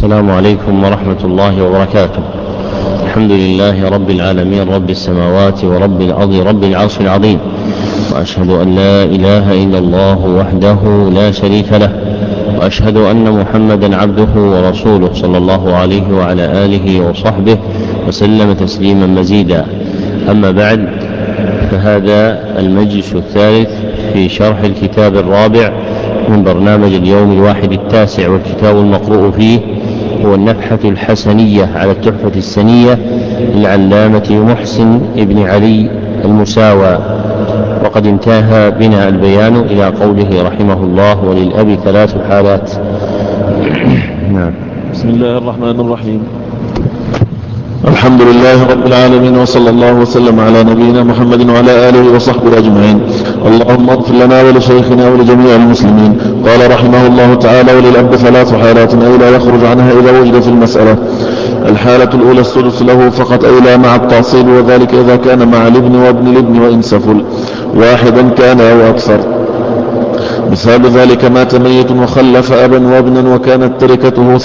السلام عليكم ورحمة الله وبركاته. الحمد لله رب العالمين، رب السماوات ورب الأرض، رب العرش العظيم، وأشهد أن لا إله إلا الله وحده لا شريك له، وأشهد أن محمدا عبده ورسوله صلى الله عليه وعلى آله وصحبه وسلم تسليما مزيدا. أما بعد، فهذا المجلس الثالث في شرح الكتاب الرابع من برنامج اليوم الواحد التاسع، والكتاب المقروء فيه هو النفحة الحسنية على التحفة السنية للعلامة محسن ابن علي المساوى. وقد انتهى بنا البيان إلى قوله رحمه الله: وللأب ثلاث حالات. نعم. بسم الله الرحمن الرحيم. الحمد لله رب العالمين، وصلى الله وسلم على نبينا محمد وعلى آله وصحبه أجمعين. اللهم اغفر لنا ولشيخنا ولجميع المسلمين. قال رحمه الله تعالى: وللأب ثلاث حالات أي لا يخرج عنها إذا وجد في المسألة. الحالة الأولى السدس له فقط أي لا مع التعصيب، وذلك إذا كان مع الابن وابن الابن وإن سفل واحدا كان أو أكثر. مثال ذلك: مات ميت وخلف أبا وابنا وكانت تركته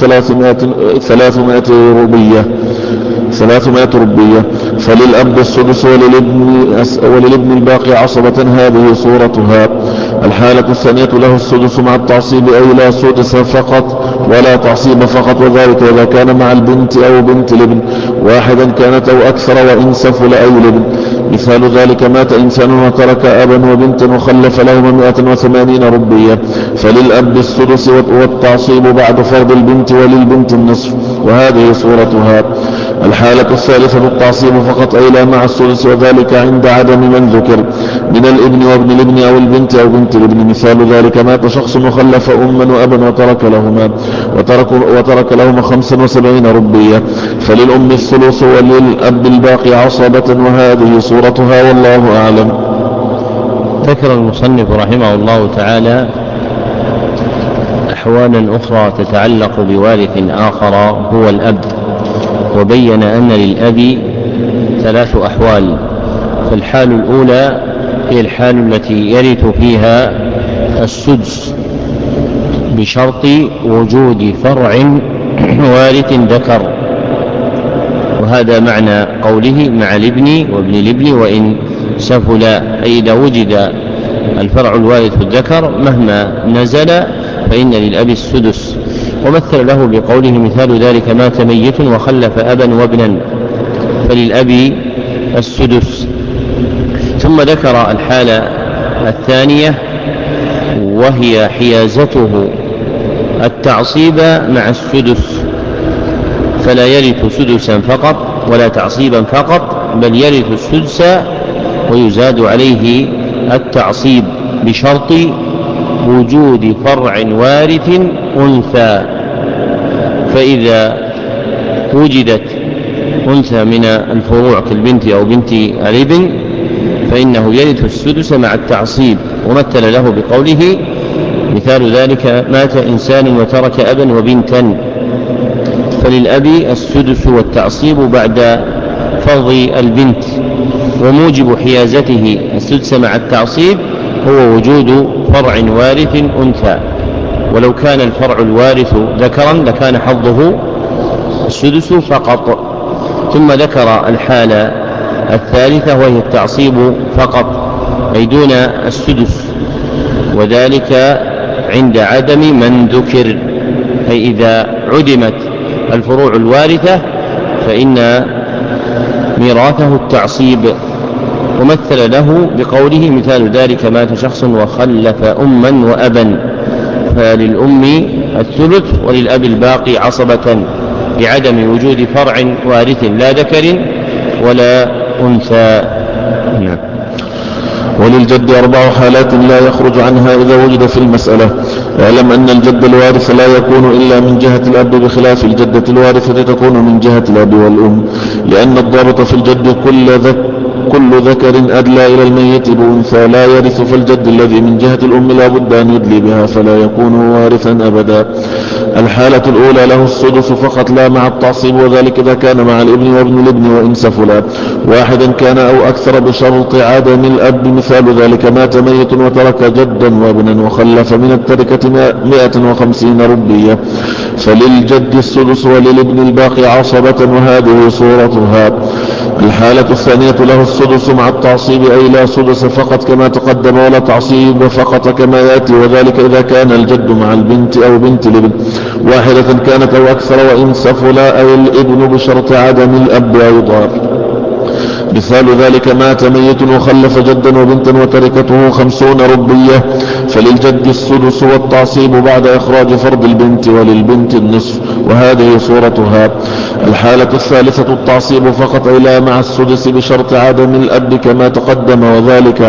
300 ربية، فللأب السدس وللابن الباقي عصبة. هذه صورتها. الحالة الثانية له السدس مع التعصيب أي لا سدس فقط ولا تعصيب فقط، وذلك إذا كان مع البنت أو بنت الابن واحدا كانت أو أكثر وإن سفل أي الابن. مثال ذلك: مات إنسان وترك أبا وبنتا وخلف لهما 180 ربية، فللأب السدس والتعصيب بعد فرض البنت وللبنت النصف، وهذه صورتها. الحالة الثالثة التعصيب فقط أي لا مع السدس، وذلك عند عدم من ذكر من الابن وابن الابن أو البنت أو بنت الابن. مثال ذلك: مات شخص وخلف أما وأبا وترك لهما 75 ربية، فللأم الثلث وللأب الباقي عصبة، وهذه صورتها، والله أعلم. ذكر المصنف رحمه الله تعالى أحوالا أخرى تتعلق بوارث آخر هو الأب، وبين أن للأب ثلاث أحوال. فالحال الأولى هي الحال التي يرث فيها السدس بشرط وجود فرع وارث ذكر، وهذا معنى قوله مع الابن وابن الابن وإن سفل، أي إذا وجد الفرع الوارث الذكر مهما نزل فإن للأب السدس. ومثل له بقوله: مثال ذلك: مات ميت وخلف أبا وابنا، فللأب السدس. ثم ذكر الحالة الثانية وهي حيازته التعصيب مع السدس، فلا يرث سدسا فقط ولا تعصيبا فقط، بل يرث السدس ويزاد عليه التعصيب بشرط وجود فرع وارث أنثى. فإذا وجدت أنثى من الفروع كالبنت أو بنت الابن فإنه يرث السدس مع التعصيب. ومثل له بقوله: مثال ذلك: مات إنسان وترك أبا وبنتا، فللأب السدس والتعصيب بعد فرض البنت. وموجب حيازته السدس مع التعصيب هو وجود فرع وارث أنثى، ولو كان الفرع الوارث ذكرا لكان حظه السدس فقط. ثم ذكر الحالة الثالثة وهي التعصيب فقط أي دون السدس، وذلك عند عدم من ذكر، أي إذا عدمت الفروع الوارثة فإن ميراثه التعصيب. ومثل له بقوله: مثال ذلك: مات شخص وخلف أما وأبا، فللأم الثلث وللأب الباقي عصبة لعدم وجود فرع وارث لا ذكر ولا أنثى. وللجد 4 حالات لا يخرج عنها إذا وجد في المسألة. اعلم أن الجد الوارث لا يكون إلا من جهة الأب، بخلاف الجدة الوارثة تكون من جهة الأب والأم، لأن الضابط في الجد كل ذكر أدلى إلى الميت بأنثى لا يرث، فالجد الذي من جهة الأم لا بد أن يدلي بها فلا يكون وارثا أبدا. الحالة الأولى له السدس فقط لا مع التعصيب، وذلك إذا كان مع الابن وابن الابن وإن سفلا واحدا كان أو أكثر بشرط عدم الأب. مثال ذلك: مات ميت وترك جدا وابنا وخلف من التركة 150 ربية، فللجد السدس وللابن الباقي عصبة، وهذه صورتها. الحالة الثانية له السدس مع التعصيب، أي لا سدس فقط كما تقدم ولا تعصيب فقط كما يأتي، وذلك إذا كان الجد مع البنت أو بنت الابن واحدة كانت أو أكثر، وإن سفلا أي الابن بشرط عدم الأب أيضا. مثال ذلك مات ميت وخلف جدا وبنتا وتركته 50 ربية، فللجد السدس والتعصيب بعد إخراج فرض البنت، وللبنت النصف، وهذه صورتها. الحالة الثالثة التعصيب فقط، أي لا مع السدس بشرط عدم الأب كما تقدم، وذلك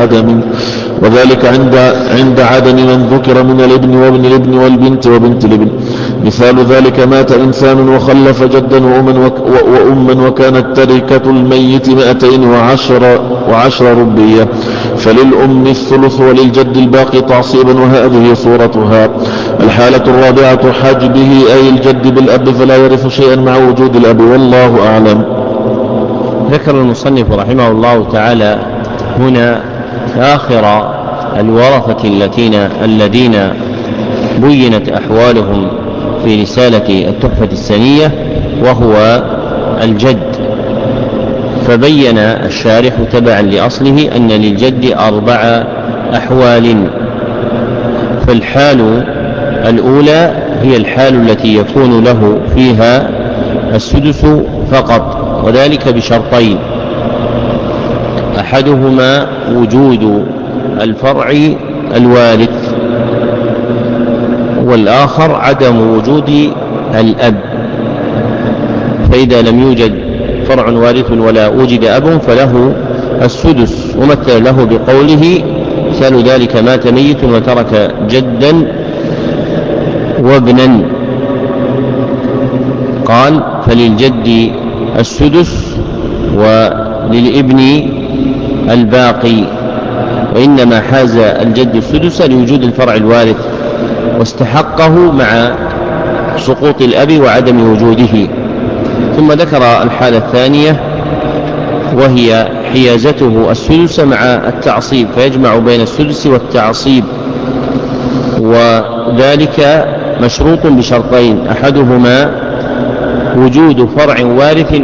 عند عدم من ذكر من الابن وابن الابن والبنت وبنت الابن. مثال ذلك مات إنسان وخلف جدا وأما وكانت تركة الميت 210 ربية، فللأم الثلث وللجد الباقي تعصيبا، وهذه صورتها. الحالة الرابعة حجبه، أي الجد بالأب فلا يرث شيئا مع وجود الأب، والله أعلم. ذكر المصنف رحمه الله تعالى هنا آخر الورثة الذين بينت أحوالهم في رسالة التحفة السنية، وهو الجد. فبين الشارح تبعا لأصله أن للجد 4 أحوال. فالحال الأولى هي الحال التي يكون له فيها السدس فقط، وذلك بشرطين: أحدهما وجود الفرع الوارث، والآخر عدم وجود الأب. فإذا لم يوجد فرع وارث ولا وجد أب فله السدس، ومثل له بقوله: مثال ذلك مات ميت وترك جدا وابنا. قال: فللجد السدس وللابن الباقي، وإنما حاز الجد السدس لوجود الفرع الوارث، واستحقه مع سقوط الأب وعدم وجوده. ثم ذكر الحالة الثانية، وهي حيازته السدس مع التعصيب، فيجمع بين السدس والتعصيب، وذلك مشروط بشرطين: أحدهما وجود فرع وارث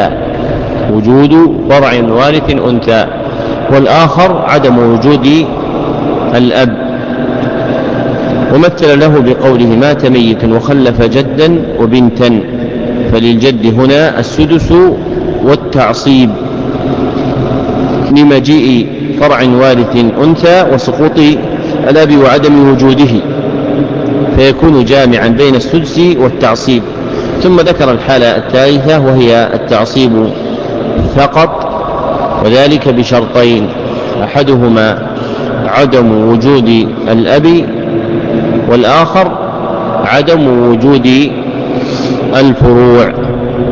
أنثى، والآخر عدم وجود الأب. ومثل له بقوله: مات ميت وخلف جدا وبنتا، فللجد هنا السدس والتعصيب لمجيء فرع وارث أنثى وسقوط الأب وعدم وجوده، فيكون جامعا بين السدس والتعصيب. ثم ذكر الحالة الثالثة، وهي التعصيب فقط، وذلك بشرطين: أحدهما عدم وجود الأب، والآخر عدم وجود الفروع.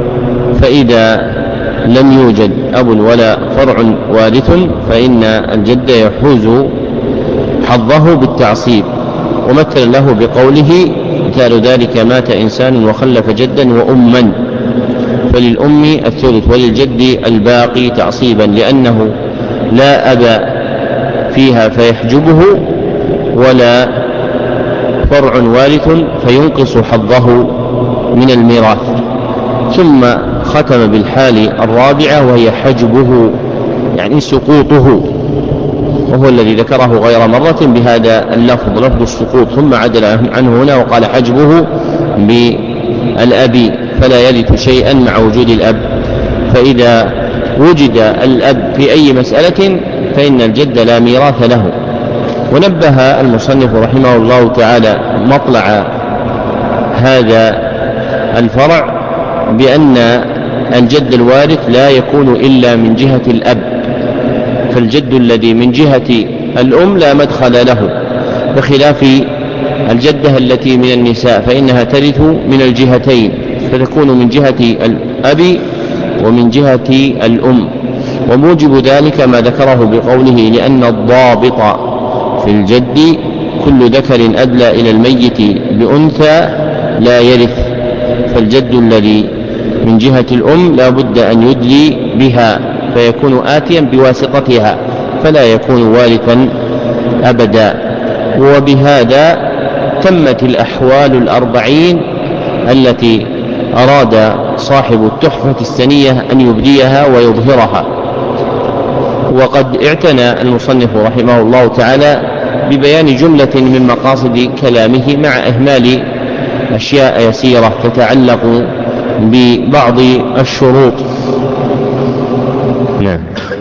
فإذا لم يوجد أب ولا فرع وارث فإن الجد يحوز حظه بالتعصيب. ومثل له بقوله: مثال ذلك مات إنسان وخلف جدا وأما، فللأم الثلث وللجد الباقي تعصيبا، لأنه لا أب فيها فيحجبه، ولا فرع وارث فينقص حظه من الميراث. ثم ختم بالحال الرابعة، وهي حجبه، يعني سقوطه، وهو الذي ذكره غير مرة بهذا اللفظ، لفظ السقوط، ثم عدل عنه هنا وقال حجبه بالأب، فلا يرث شيئا مع وجود الأب. فإذا وجد الأب في أي مسألة فإن الجد لا ميراث له. ونبه المصنف رحمه الله تعالى مطلع هذا الفرع بأن الجد الوارث لا يكون إلا من جهة الأب، فالجد الذي من جهة الأم لا مدخل له، بخلاف الجدة التي من النساء فإنها ترث من الجهتين، فتكون من جهة الأب ومن جهة الأم. وموجب ذلك ما ذكره بقوله: لأن الضابط في الجد كل ذكر أدلى إلى الميت بأنثى لا يرث، فالجد الذي من جهة الأم لا بد أن يدلي بها فيكون آتيا بواسطتها، فلا يكون وارثا أبدا. وبهذا تمت الأحوال 40 التي أراد صاحب التحفة السنية أن يبديها ويظهرها. وقد اعتنى المصنف رحمه الله تعالى ببيان جملة من مقاصد كلامه مع إهمال أشياء يسيرة تتعلق ببعض الشروط. نعم.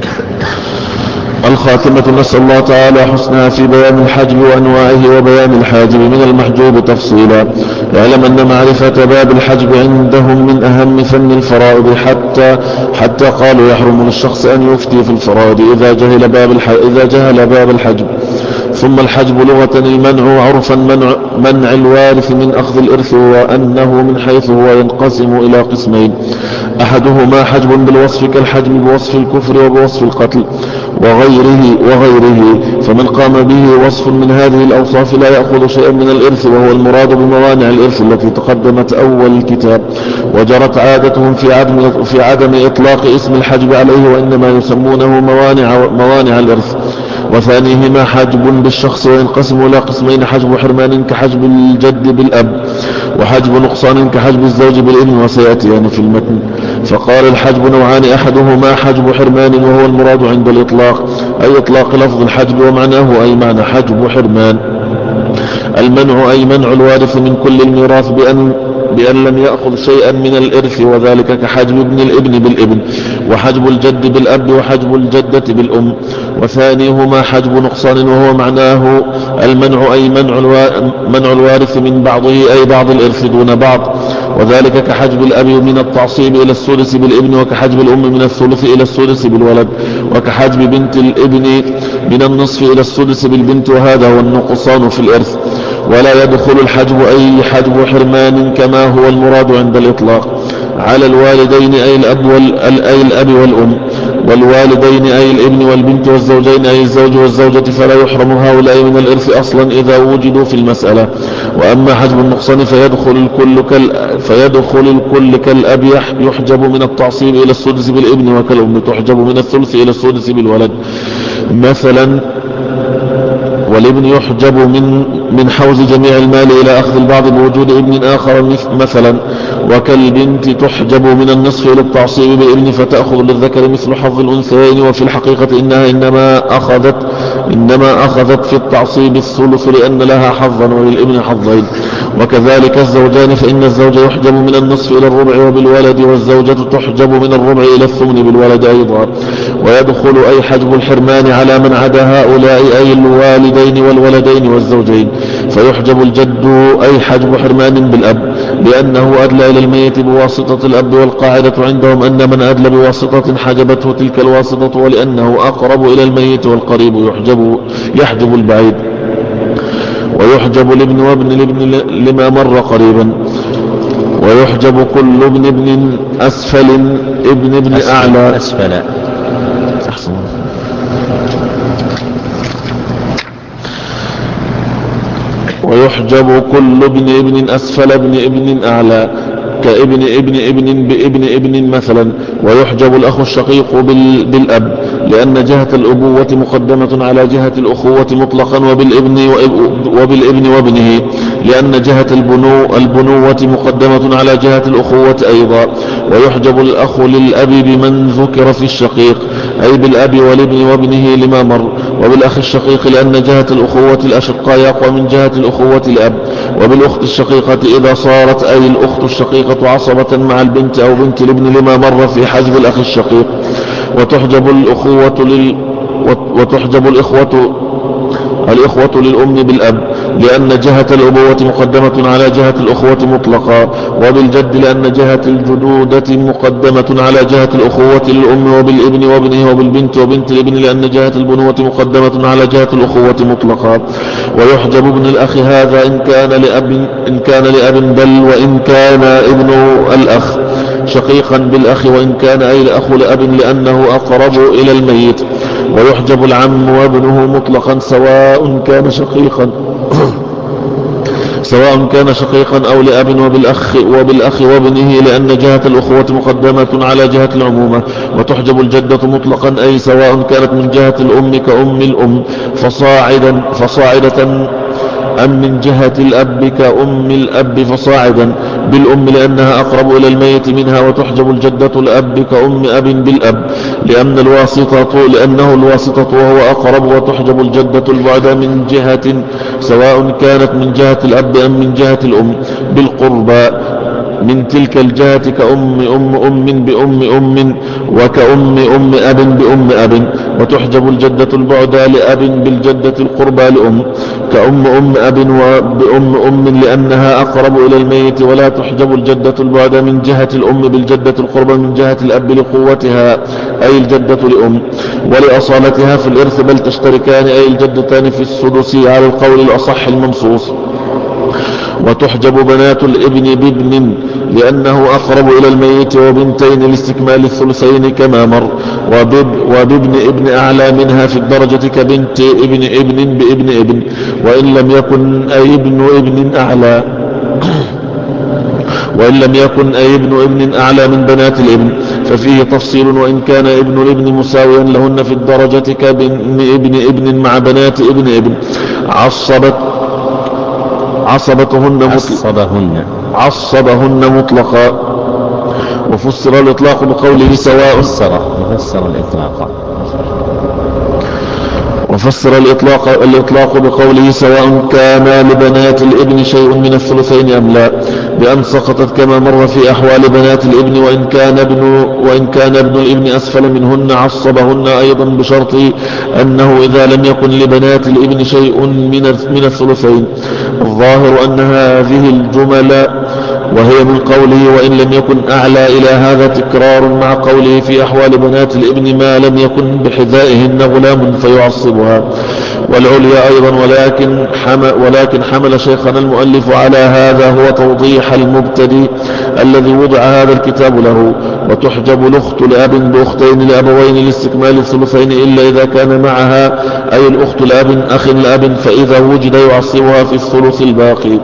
الخاتمة نسأل الله تعالى حسنها في بيان الحجب وأنواعه وبيان الحاجب من المحجوب تفصيلا. اعلم أن معرفة باب الحجب عندهم من أهم فن الفرائض حتى قالوا يحرم للشخص أن يفتي في الفرائض إذا جهل باب الحجب. ثم الحجب لغة المنع، وعرفا منع الوارث من أخذ الإرث، وأنه من حيث هو ينقسم إلى قسمين: أحدهما حجب بالوصف كالحجب بوصف الكفر وبوصف القتل وغيره، فمن قام به وصف من هذه الأوصاف لا يأخذ شيئا من الإرث، وهو المراد بموانع الإرث التي تقدمت أول الكتاب. وجرت عادتهم في عدم إطلاق اسم الحجب عليه، وإنما يسمونه موانع الإرث. وثانيهما حجب بالشخص، وينقسم إلى قسمين: حجب حرمان كحجب الجد بالأب، وحجب نقصان كحجب الزوج بالابن، وسيأتيان في المتن. فقال الحجب نوعان: أحدهما حجب حرمان وهو المراد عند الإطلاق، أي إطلاق لفظ الحجب ومعناه أي معنى حجب حرمان. المنع أي منع الوارث من كل الميراث بأن لم يأخذ شيئا من الإرث، وذلك كحجب ابن الابن بالابن، وحجب الجد بالأب، وحجب الجدة بالأم. وثانيهما حجب نقصان وهو معناه المنع أي منع الوارث من بعضه أي بعض الإرث دون بعض، وذلك كحجب الأب من التعصيب إلى الثلث بالابن، وكحجب الأم من الثلث إلى الثلث بالولد، وكحجب بنت الابن من النصف إلى السدس بالبنت، وهذا هو النقصان في الإرث. ولا يدخل الحجب أي حجب حرمان كما هو المراد عند الإطلاق على الوالدين أي الأب والأم، والوالدين أي الابن والبنت، والزوجين أي الزوج والزوجة، فلا يحرم هؤلاء من الإرث أصلا إذا وجدوا في المسألة. وأما حجب النقصان فيدخل الكل كالأب يحجب من التعصيب إلى السدس بالابن، وكالأم تحجب من الثلث إلى السدس بالولد مثلا، والابن يحجب من حوز جميع المال إلى أخذ البعض بوجود ابن آخر مثلا، وكالبنت تحجب من النصف إلى التعصيب بالابن فتأخذ للذكر مثل حظ الأنثيين، وفي الحقيقة إنها إنما أخذت في التعصيب الثلث لأن لها حظا وللابن حظين. وكذلك الزوجان، فإن الزوج يحجب من النصف إلى الربع وبالولد، والزوجة تحجب من الربع إلى الثمن بالولد أيضا. ويدخل أي حجب الحرمان على من عدا هؤلاء أي الوالدين والولدين والزوجين، فيحجب الجد أي حجب حرمان بالأب لأنه أدلى إلى الميت بواسطة الأب، والقاعدة عندهم أن من أدلى بواسطة حجبته تلك الواسطة، ولأنه أقرب إلى الميت والقريب يحجب البعيد. ويحجب الابن وابن الابن لما مر قريبا. ويحجب كل ابن أسفل ابن أعلى أسفل. ويحجب كل ابن أسفل ابن أعلى كابن بابن مثلا. ويحجب الأخ الشقيق بالأب لأن جهة الأبوة مقدمة على جهة الأخوة مطلقا، وبالابن وابنه لأن جهة البنوة مقدمة على جهة الأخوة أيضا. ويحجب الأخ للأب بمن ذكر في الشقيق أي بالأب والابن وابنه لما مر، وبالأخ الشقيق لأن جهة الأخوة الأشقاء يقوى من جهة الأخوة الأب. وبالأخت الشقيقة إذا صارت أي الأخت الشقيقة عصبة مع البنت أو بنت الابن لما مر في حجب الأخ الشقيق. وتحجب الإخوة للأم بالأب لأن جهة الأبوة مقدمة على جهة الأخوة مطلقا، وبالجد لأن جهة الجدودة مقدمة على جهة الأخوة للأم، وبالابن وابنه، وبالبنت وبنت الابن لأن جهة البنوة مقدمة على جهة الأخوة مطلقا. ويحجب ابن الأخ هذا إن كان لأب بل وإن كان ابن الأخ شقيقا بالأخ، وإن كان أي الأخ لأب لأنه أقرب إلى الميت. ويحجب العم وابنه مطلقا سواء كان شقيقا أو لأب، وبالأخ وابنه لأن جهة الأخوة مقدمة على جهة العمومة. وتحجب الجدة مطلقا أي سواء كانت من جهة الأم كأم الأم فصاعدة أم من جهة الأب كأم الأب فصاعدا، بالأم لأنها أقرب إلى الميت منها، وتحجب الجدة الأب كأم أب بالأب لأنه الواسطة وهو أقرب، وتحجب الجدة البعد من جهة سواء كانت من جهة الأب أم من جهة الأم بالقربى من تلك الجهة كأم بأم أم وكأم أب بأم أب. وتحجب الجدة البعد لأب بالجدة القربى لأم كأم أب وبأم لأنها أقرب إلى الميت. ولا تحجب الجدة البعد من جهة الأم بالجدة القربى من جهة الأب لقوتها أي الجدة لأم ولأصالتها في الإرث، بل تشتركان أي الجدتان في السدس على القول الأصح المنصوص. وتحجب بنات الابن بابن لأنه أقرب إلى الميت، وبنتين لاستكمال الثلثين كما مر، وبابن ابن أعلى منها في الدرجة كبنت ابن بابن ابن، وإن لم يكن أي ابن ابن أعلى من بنات الابن ففيه تفصيل. وإن كان ابن الابن مساويا لهن في الدرجة كابن ابن مع بنات ابن عصبهن مطلقا. وفسر الإطلاق بقوله سواء الإطلاق بقوله سواء كان لبنات الابن شيء من الثلثين أم لا، بأن سقطت كما مر في أحوال بنات الابن. وإن كان ابن الابن أسفل منهن عصبهن أيضا بشرط أنه إذا لم يكن لبنات الابن شيء من الثلثين. الظاهر أن هذه الجمل وهي من قوله وإن لم يكن أعلى إلى هذا تكرار مع قوله في أحوال بنات الابن ما لم يكن بحذائهن غلام فيعصبها والعليا أيضا. ولكن حمل شيخنا المؤلف على هذا هو توضيح المبتدئ الذي وضع هذا الكتاب له. وتحجب الأخت لأب بأختين لأبوين لاستكمال الثلثين إلا إذا كان معها أي الأخت لأب أخ لأب، فإذا وجد يعصبها في الثلث الباقي،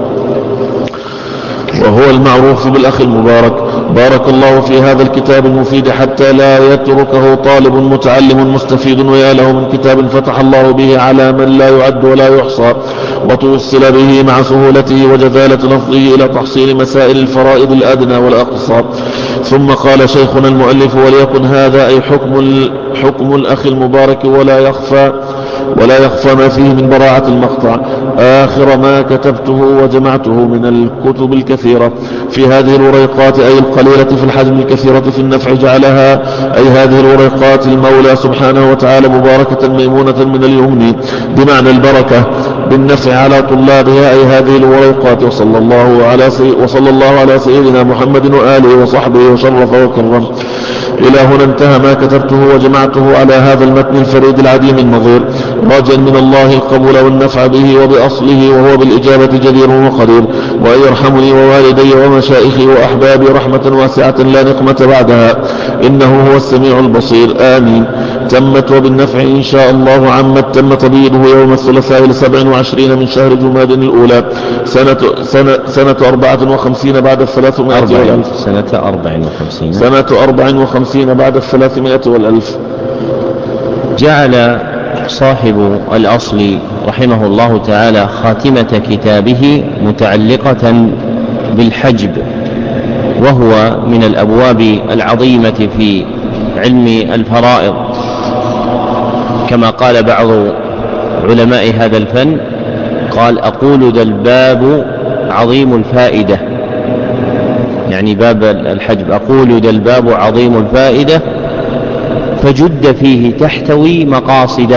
وهو المعروف بالأخ المبارك. بارك الله في هذا الكتاب المفيد حتى لا يتركه طالب متعلم مستفيد، ويا له من كتاب فتح الله به على من لا يعد ولا يحصى، وتوصل به مع سهولته وجذالة لفظه إلى تحصيل مسائل الفرائض الأدنى والأقصى. ثم قال شيخنا المؤلف وليكن هذا أي حكم الأخ المبارك ولا يخفى ما فيه من براعة المقطع آخر ما كتبته وجمعته من الكتب الكثيرة في هذه الوريقات أي القليلة في الحجم الكثيرة في النفع جعلها أي هذه الوريقات المولى سبحانه وتعالى مباركة ميمونة من اليمن بمعنى البركة بالنفع على طلابها أي هذه الوريقات. وصلى الله على سيدنا محمد وآله وصحبه وشرف وكرم. إلى هنا انتهى ما كتبته وجمعته على هذا المتن الفريد العديم النظير، راجا من الله القبول والنفع به وبأصله، وهو بالإجابة جدير وقدير، وأن يرحمني ووالدي ومشائخي وأحبابي رحمة واسعة لا نقمة بعدها، إنه هو السميع البصير. آمين. تمت وبالنفع إن شاء الله عمت. تم تبييضه يوم الثلاثاء 27 من شهر جماد الأولى سنة 54 بعد 300 والألف. سنة 54 بعد 300 والألف. جعل صاحب الأصل رحمه الله تعالى خاتمة كتابه متعلقة بالحجب، وهو من الأبواب العظيمة في علم الفرائض، كما قال بعض علماء هذا الفن قال أقول ذا الباب عظيم الفائدة، يعني باب الحجب، أقول ذا الباب عظيم الفائدة فجد فيه تحتوي مقاصده،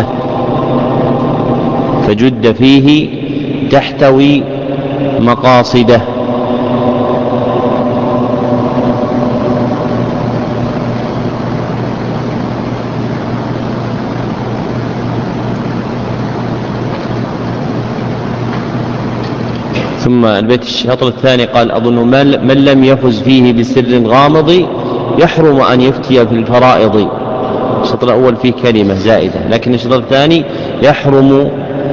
فجد فيه تحتوي مقاصده. ثم البيت الشطر الثاني قال أظن من لم يفز فيه بسر غامض يحرم أن يفتي في الفرائض. الشطر الأول فيه كلمة زائدة، لكن الشطر الثاني يحرم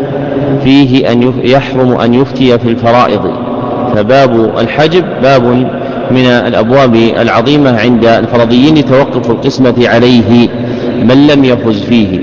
أن يفتي في الفرائض. فباب الحجب باب من الأبواب العظيمة عند الفرضيين لتوقف القسمة عليه. من لم يفز فيه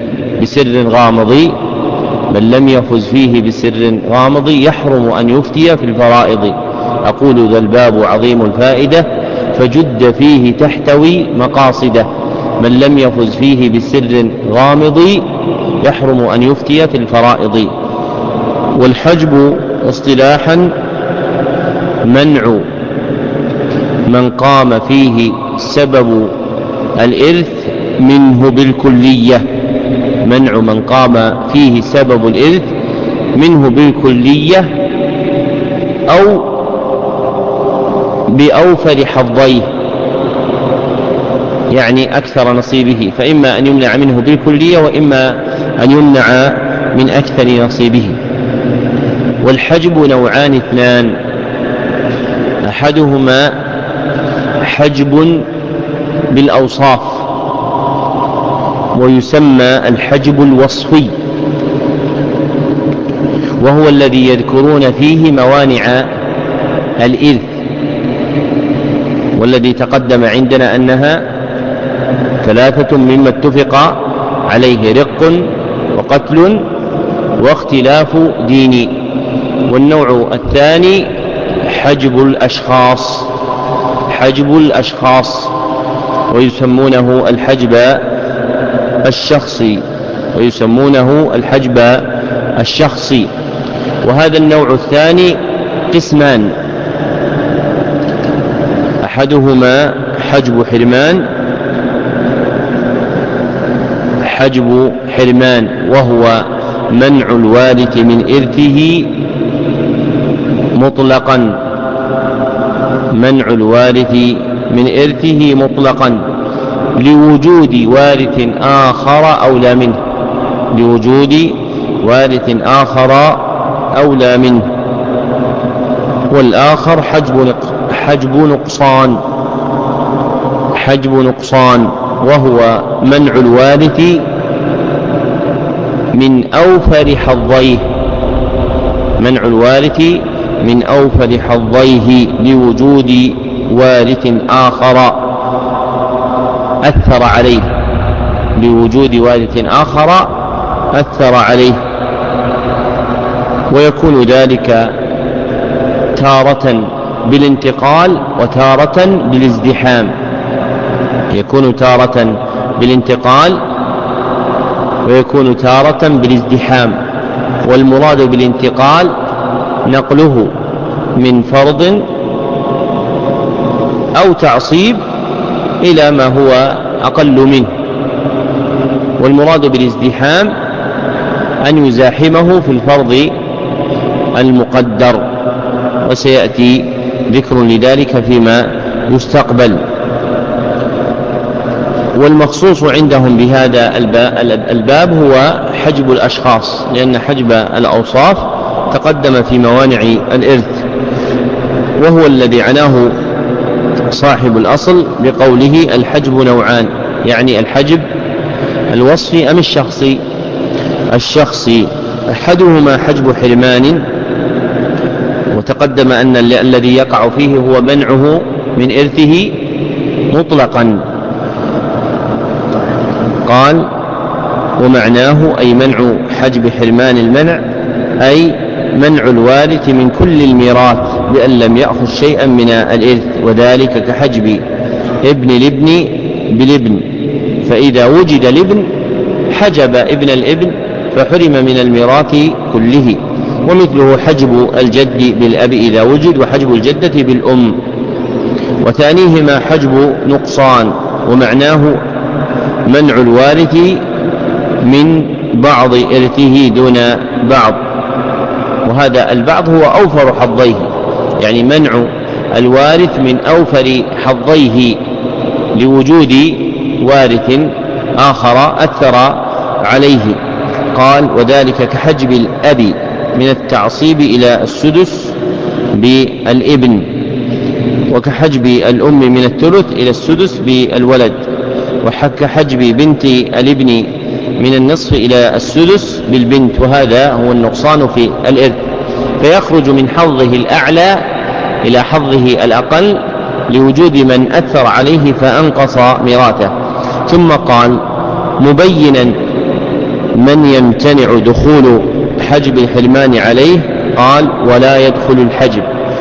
بسر غامض يحرم أن يفتي في الفرائض. أقول ذا الباب عظيم الفائدة فجد فيه تحتوي مقاصده، من لم يفز فيه بسر غامض يحرم أن يفتي في الفرائض. والحجب اصطلاحا منع من قام فيه سبب الإرث منه بالكلية، منع من قام فيه سبب الإرث منه بالكلية أو بأوفر حظيه، يعني أكثر نصيبه، فإما أن يمنع منه بالكلية وإما أن يمنع من أكثر نصيبه. والحجب نوعان اثنان، أحدهما حجب بالأوصاف ويسمى الحجب الوصفي، وهو الذي يذكرون فيه موانع الإرث، والذي تقدم عندنا أنها ثلاثة مما اتفق عليه: رق وقتل واختلاف دين. والنوع الثاني حجب الأشخاص، حجب الأشخاص ويسمونه الحجب الشخصي، ويسمونه الحجب الشخصي. وهذا النوع الثاني قسمان، أحدهما حجب حرمان، حجب حرمان وهو منع الوارث من إرثه مطلقا، منع الوارث من إرثه مطلقا لوجود وارث آخر أولى منه، لوجود وارث آخر أولى منه. والآخر حجب نقصان، حجب نقصان وهو منع الوارث من أوفر حظيه، منع الوارث من أوفر حظيه لوجود وارث آخر أثر عليه، لوجود وارث آخر أثر عليه. ويكون ذلك تارة بالانتقال وتارة بالازدحام، يكون تارة بالانتقال ويكون تارة بالازدحام. والمراد بالانتقال نقله من فرض أو تعصيب إلى ما هو أقل منه، والمراد بالازدحام أن يزاحمه في الفرض المقدر، وسيأتي ذكر لذلك فيما يستقبل. والمخصوص عندهم بهذا الباب هو حجب الأشخاص، لأن حجب الأوصاف تقدم في موانع الإرث، وهو الذي عناه صاحب الأصل بقوله الحجب نوعان، يعني الحجب الوصفي أم الشخصي؟ الشخصي. أحدهما حجب حرمان، وتقدم أن الذي يقع فيه هو منعه من إرثه مطلقا. قال ومعناه أي منع حجب حرمان المنع أي منع الوارث من كل الميراث بأن لم يأخذ شيئا من الإرث، وذلك كحجب ابن الابن بالابن، فإذا وجد الابن حجب ابن الابن فحرم من الميراث كله. ومثله حجب الجد بالأب إذا وجد، وحجب الجدة بالأم. وثانيهما حجب نقصان، ومعناه منع الوارث من بعض إرثه دون بعض، وهذا البعض هو أوفر حظيه، يعني منع الوارث من أوفر حظيه لوجود وارث آخر أثر عليه. قال وذلك كحجب الأب من التعصيب إلى السدس بالابن، وكحجب الأم من الثلث إلى السدس بالولد، وكحجب بنت الابن من النصف إلى السدس بالبنت، وهذا هو النقصان في الإرث، فيخرج من حظه الأعلى إلى حظه الأقل لوجود من أثر عليه فأنقص ميراثه. ثم قال مبينا من يمتنع دخول حجب الحرمان عليه، قال ولا يدخل الحجب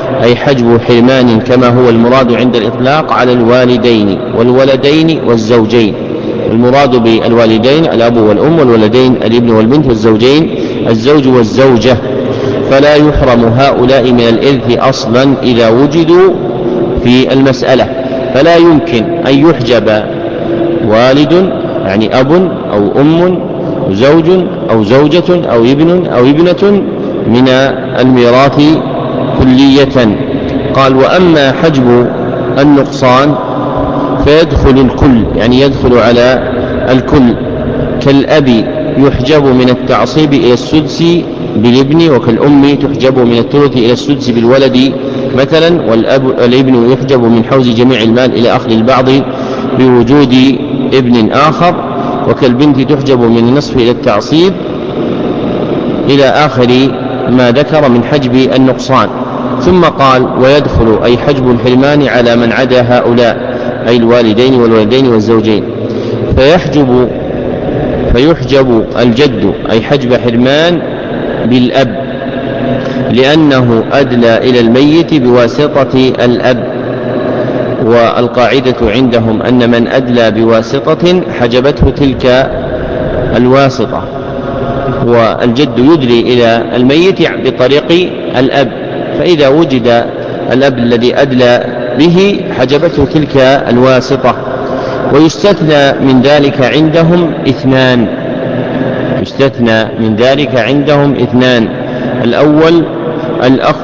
أي حجب حرمان كما هو المراد عند الإطلاق على الوالدين والولدين والزوجين. المراد بالوالدين الأب والأم، والولدين الابن والبنت، والزوجين الزوج والزوجة. فلا يحرم هؤلاء من الإرث أصلا إذا وجدوا في المسألة. فلا يمكن أن يحجب والد يعني أب أو أم أو زوج أو زوجة أو ابن أو ابنة من الميراث كلية. قال: وأما حجب النقصان فيدخل الكل، يعني يدخل على الكل، كالأب يحجب من التعصيب إلى السدس بالابن، وكالأم تحجب من الثلث إلى السدس بالولد مثلا، والابن يحجب من حوز جميع المال إلى أخذ البعض بوجود ابن آخر، وكالبنت تحجب من النصف إلى التعصيب إلى آخر ما ذكر من حجب النقصان. ثم قال: ويدخل أي حجب الحرمان على من عدا هؤلاء، أي الوالدين والولدين والزوجين. فيحجب الجد أي حجب حرمان بالأب، لأنه أدلى إلى الميت بواسطة الأب، والقاعدة عندهم أن من أدلى بواسطة حجبته تلك الواسطة، والجد يدلي إلى الميت بطريق الأب، فإذا وجد الأب الذي أدلى به حجبته تلك الواسطة. ويستثنى من ذلك عندهم اثنان. الأول الأخ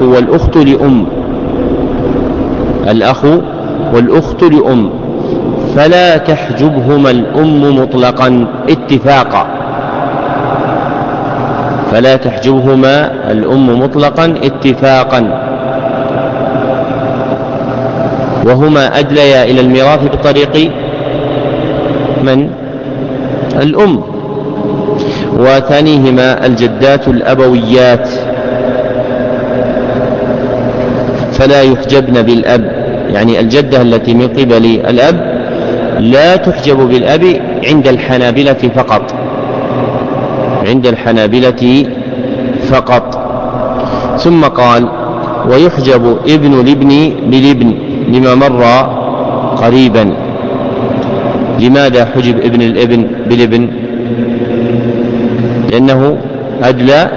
والأخت لأم، فلا تحجبهما الأم مطلقا اتفاقا، وهما أدليا إلى الميراث بطريق من؟ الأم. وثانيهما الجدات الأبويات، فلا يحجبن بالأب، يعني الجدة التي من قبل الأب لا تحجب بالأب عند الحنابلة فقط. ثم قال: ويحجب ابن الابن بالابن لما مر قريبا. لماذا حجب ابن الابن بالابن؟ لأنه أدلى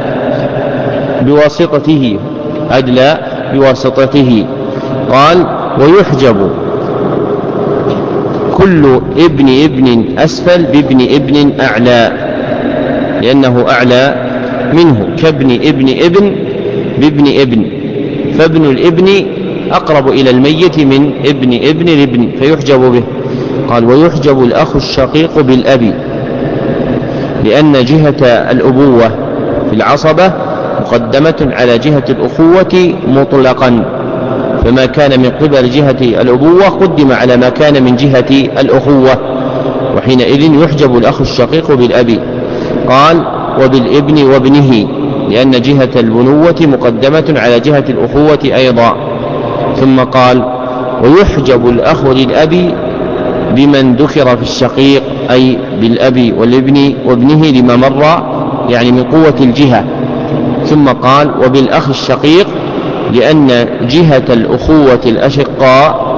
بواسطته. قال: ويحجب كل ابن أسفل بابن ابن أعلى، لأنه أعلى منه، كابن ابن بابن ابن، فابن الابن أقرب إلى الميت من ابن الابن فيحجب به. قال: ويحجب الأخ الشقيق بالأب، لأن جهة الأبوة في العصبة مقدمة على جهة الأخوة مطلقا، فما كان من قبل جهة الأبوة قدم على ما كان من جهة الأخوة، وحينئذ يحجب الأخ الشقيق بالأب. قال: وبالابن وابنه، لأن جهة البنوة مقدمة على جهة الأخوة أيضا. ثم قال: ويحجب الأخ للأب بمن ذكر في الشقيق، أي بالأب والابن وابنه لما مر، يعني من قوة الجهة. ثم قال: وبالأخ الشقيق، لأن جهة الأخوة الأشقاء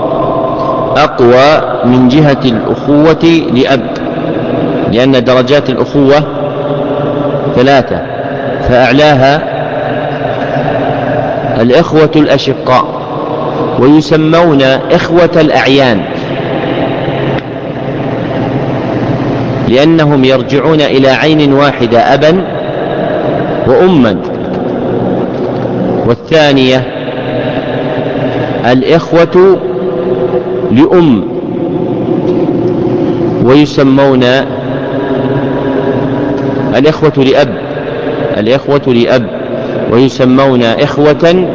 أقوى من جهة الأخوة لأب، لأن درجات الأخوة 3، فأعلاها الإخوة الأشقاء، ويسمون إخوة الأعيان، لأنهم يرجعون إلى عين واحدة أبا وأما. والثانية الإخوة لأم، ويسمون الإخوة لأب ويسمون إخوة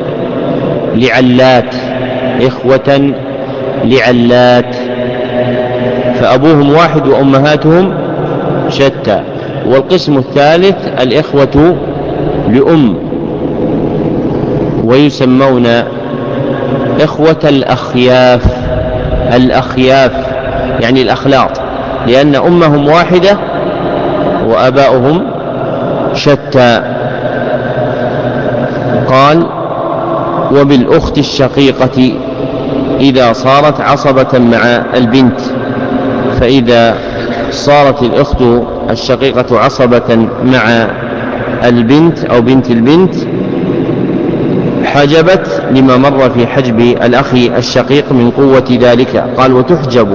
لعلات، فأبوهم واحد وأمهاتهم شتى. والقسم الثالث الإخوة لأم، ويسمون إخوة الأخياف يعني الأخلاط، لأن أمهم واحدة وأباؤهم شتى. قال: وبالأخت الشقيقة إذا صارت عصبة مع البنت. فإذا صارت الأخت الشقيقة عصبة مع البنت أو بنت البنت حجبت لما مر في حجب الأخ الشقيق من قوة ذلك. قال وتحجب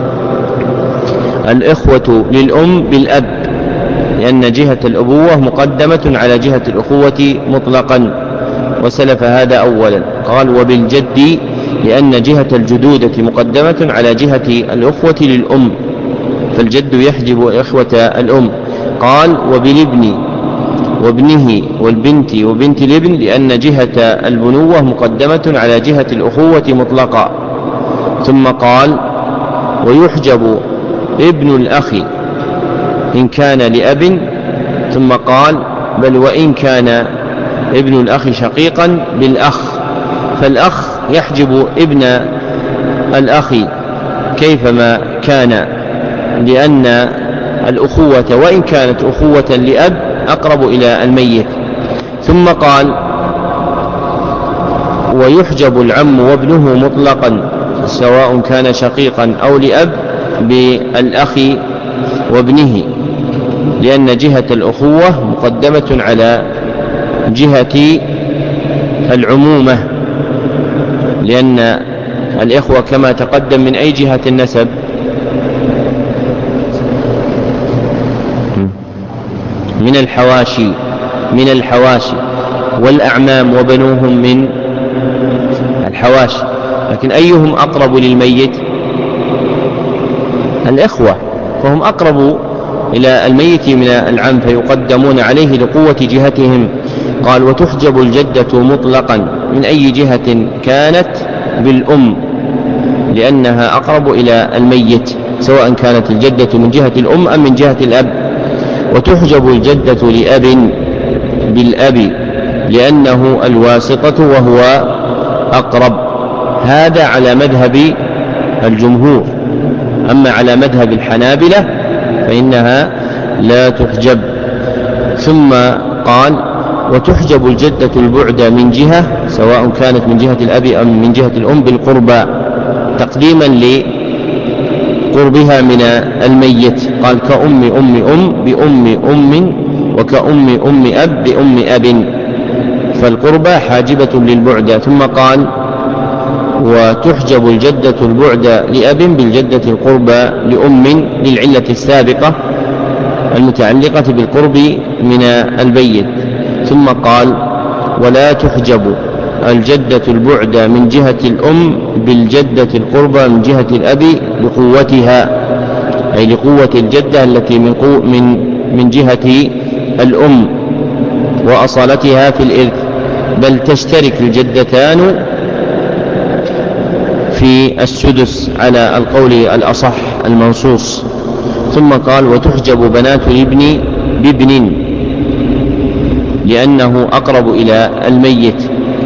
الإخوة للأم بالأب لأن جهة الأبوة مقدمة على جهة الأخوة مطلقا، وسلف هذا أولا. قال وبالجد لأن جهة الجدودة مقدمة على جهة الأخوة للأم، فالجد يحجب إخوة الأم. قال وبالابن وابنه والبنت وبنت الابن لأن جهة البنوة مقدمة على جهة الأخوة مطلقا. ثم قال ويحجب ابن الأخ إن كان لأب، ثم قال بل وإن كان ابن الأخ شقيقا بالأخ، فالأخ يحجب ابن الأخ كيفما كان، لأن الأخوة وإن كانت أخوة لأب أقرب إلى الميت. ثم قال ويحجب العم وابنه مطلقا سواء كان شقيقا أو لأب بالأخ وابنه، لأن جهة الأخوة مقدمة على جهة العمومة، لأن الإخوة كما تقدم من أي جهة النسب؟ من الحواشي والأعمام وبنوهم من الحواشي، لكن أيهم أقرب للميت؟ الإخوة، فهم أقرب إلى الميت من العم فيقدمون عليه لقوة جهتهم. قال وتحجب الجدة مطلقا من أي جهة كانت بالأم لأنها أقرب إلى الميت سواء كانت الجدة من جهة الأم أم من جهة الأب. وتحجب الجدة لأب بالأب لأنه الواسطة وهو أقرب. هذا على مذهب الجمهور، أما على مذهب الحنابلة فإنها لا تحجب. ثم قال وتحجب الجدة البعد من جهة سواء كانت من جهة الأب أو من جهة الأم بالقربى تقديما لقربها من الميت. قال كأم بأم أم وكأم أب بأم أب، فالقربى حاجبة للبعد. ثم قال وتحجب الجدة البعد لأب بالجدة القربى لأم للعلة السابقة المتعلقة بالقرب من البيت. ثم قال ولا تحجب الجدة البعد من جهة الأم بالجدة القربى من جهة الأب لقوتها، أي لقوة الجدة التي من جهة الأم وأصالتها في الإرث، بل تشترك الجدتان في السدس على القول الأصح المنصوص. ثم قال وتحجب بنات الابن بابن لأنه أقرب إلى الميت،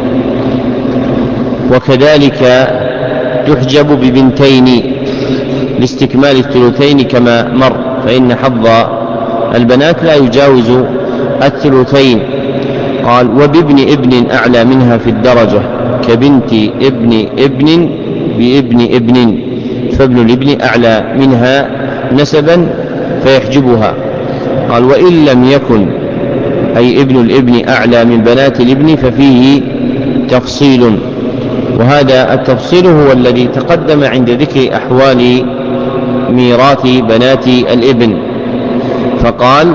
وكذلك تحجب ببنتين لاستكمال الثلثين كما مر، فإن حظ البنات لا يجاوز الثلثين. قال وبابن ابن أعلى منها في الدرجة كبنت ابن ابن بابن ابن، فابن الابن أعلى منها نسبا فيحجبها. قال وإن لم يكن أي ابن الابن أعلى من بنات الابن ففيه تفصيل، وهذا التفصيل هو الذي تقدم عند ذكر أحوال ميراث بنات الابن. فقال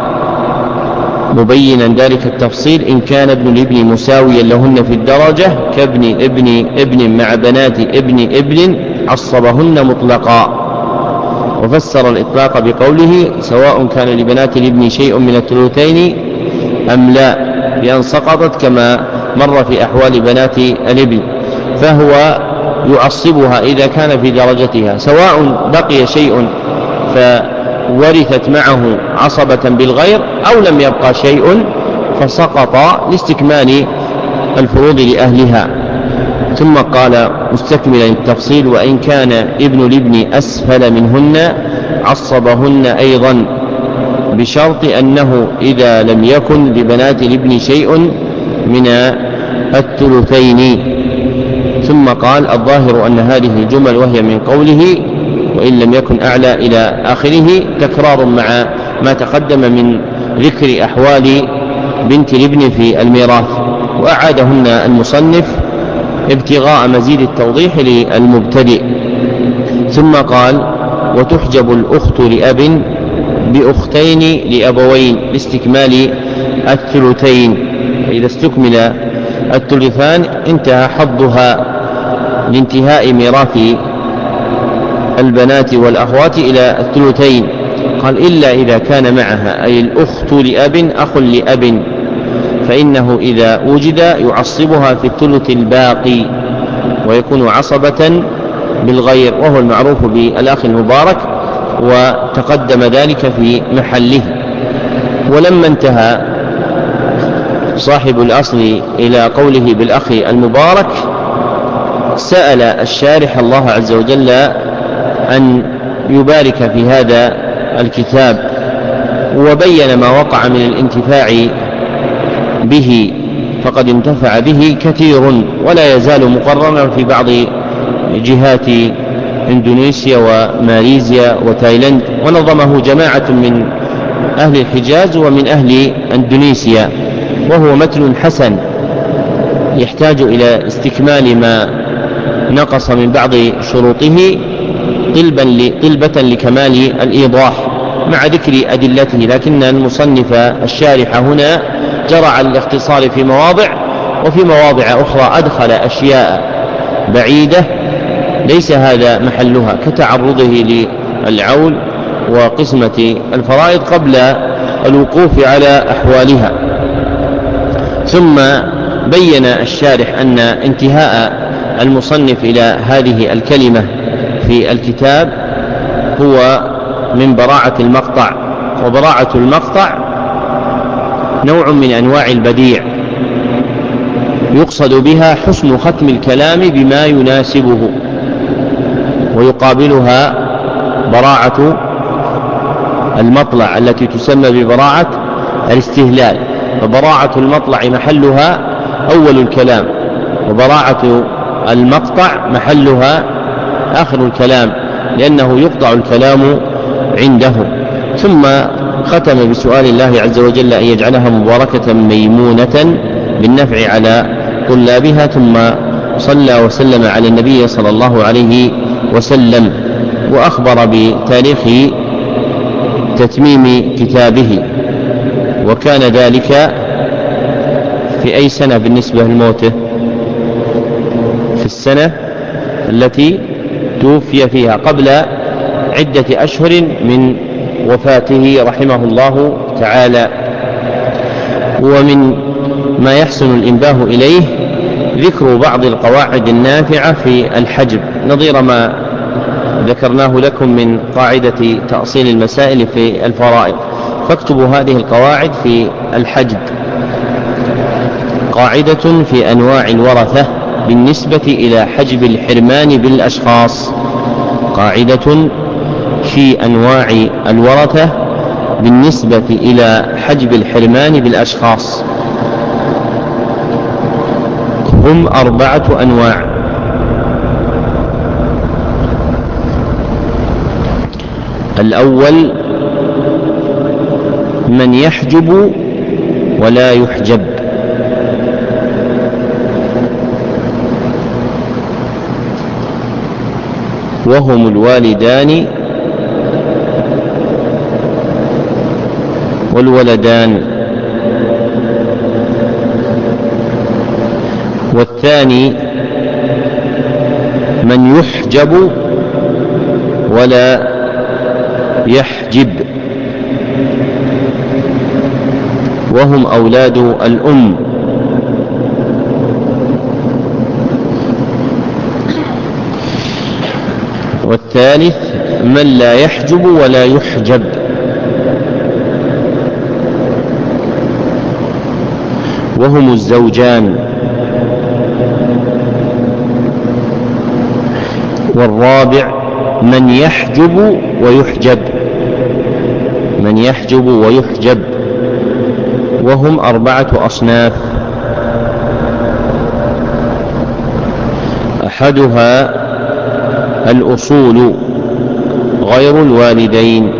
مبينا ذلك التفصيل إن كان ابن الابن مساويا لهن في الدرجة كابن ابن مع بنات ابن عصبهن مطلقا. وفسر الإطلاق بقوله سواء كان لبنات الابن شيء من الثلثين أم لا، بأن سقطت كما مر في أحوال بنات الابن، فهو يعصبها إذا كان في درجتها، سواء بقي شيء فورثت معه عصبة بالغير أو لم يبقى شيء فسقط لاستكمال الفروض لأهلها. ثم قال مستكملا التفصيل وإن كان ابن الابن أسفل منهن عصبهن أيضا بشرط أنه إذا لم يكن لبنات الابن شيء من الثلثين. ثم قال: الظاهر أن هذه الجمل وهي من قوله وإن لم يكن أعلى إلى آخره تكرار مع ما تقدم من ذكر أحوال بنت الابن في الميراث، وأعادهن المصنف ابتغاء مزيد التوضيح للمبتدئ. ثم قال: وتحجب الأخت لأب بأختين لأبوين لاستكمال الثلثين. إذا استكمل الثلثان انتهى حظها لانتهاء ميراث البنات والأخوات إلى الثلثين. قال: إلا إذا كان معها، أي الأخت لأب أخ لأب، فإنه إذا وجد يعصبها في الثلث الباقي ويكون عصبة بالغير، وهو المعروف بالأخ المبارك، وتقدم ذلك في محله. ولما انتهى صاحب الأصل إلى قوله بالأخ المبارك سأل الشارح الله عز وجل أن يبارك في هذا الكتاب، وبين ما وقع من الانتفاع به، فقد انتفع به كثير ولا يزال مقررا في بعض جهات إندونيسيا وماليزيا وتايلاند، ونظمه جماعة من أهل الحجاز ومن أهل إندونيسيا، وهو متن حسن يحتاج إلى استكمال ما نقص من بعض شروطه طلبة لكمال الإيضاح مع ذكر أدلته، لكن المصنف الشارح هنا جرى على الاختصار في مواضع، وفي مواضع أخرى أدخل أشياء بعيدة ليس هذا محلها، كتعرضه للعول وقسمة الفرائض قبل الوقوف على أحوالها. ثم بين الشارح أن انتهاء المصنف إلى هذه الكلمة في الكتاب هو من براعة المقطع، وبراعة المقطع نوع من أنواع البديع يقصد بها حسن ختم الكلام بما يناسبه، ويقابلها براعة المطلع التي تسمى ببراعة الاستهلال، فبراعة المطلع محلها أول الكلام، وبراعة المقطع محلها آخر الكلام، لأنه يقطع الكلام عنده. ثم ختم بسؤال الله عز وجل أن يجعلها مباركة ميمونة بالنفع على طلابها، ثم صلى وسلم على النبي صلى الله عليه وسلم، وأخبر بتاريخ تتميم كتابه، وكان ذلك في أي سنة بالنسبة لموته؟ في السنة التي توفي فيها، قبل عدة أشهر من وفاته رحمه الله تعالى. ومن ما يحسن الإنباه إليه ذكر بعض القواعد النافعة في الحجب، نظير ما ذكرناه لكم من قاعدة تأصيل المسائل في الفرائض، فاكتبوا هذه القواعد في الحجب. قاعدة في أنواع الورثة بالنسبة إلى حجب الحرمان بالأشخاص. قاعدة في أنواع الورثة بالنسبة إلى حجب الحرمان بالأشخاص. هم 4 أنواع: الأول من يحجب ولا يحجب، وهم الوالدان والولدان. والثاني من يحجب ولا يحجب، وهم أولاد الأم. والثالث من لا يحجب ولا يحجب، وهم الزوجان. والرابع من يحجب ويحجب، من يحجب ويحجب، وهم 4 أصناف. أحدها الأصول غير الوالدين،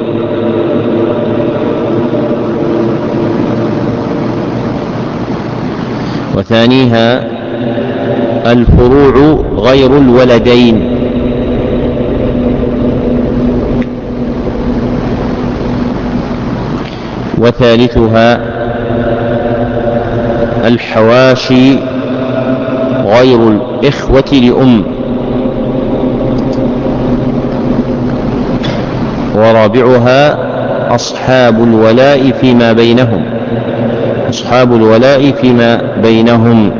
وثانيها الفروع غير الولدين، وثالثها الحواشي غير الإخوة لأم، ورابعها أصحاب الولاء فيما بينهم، أصحاب الولاء فيما بينهم.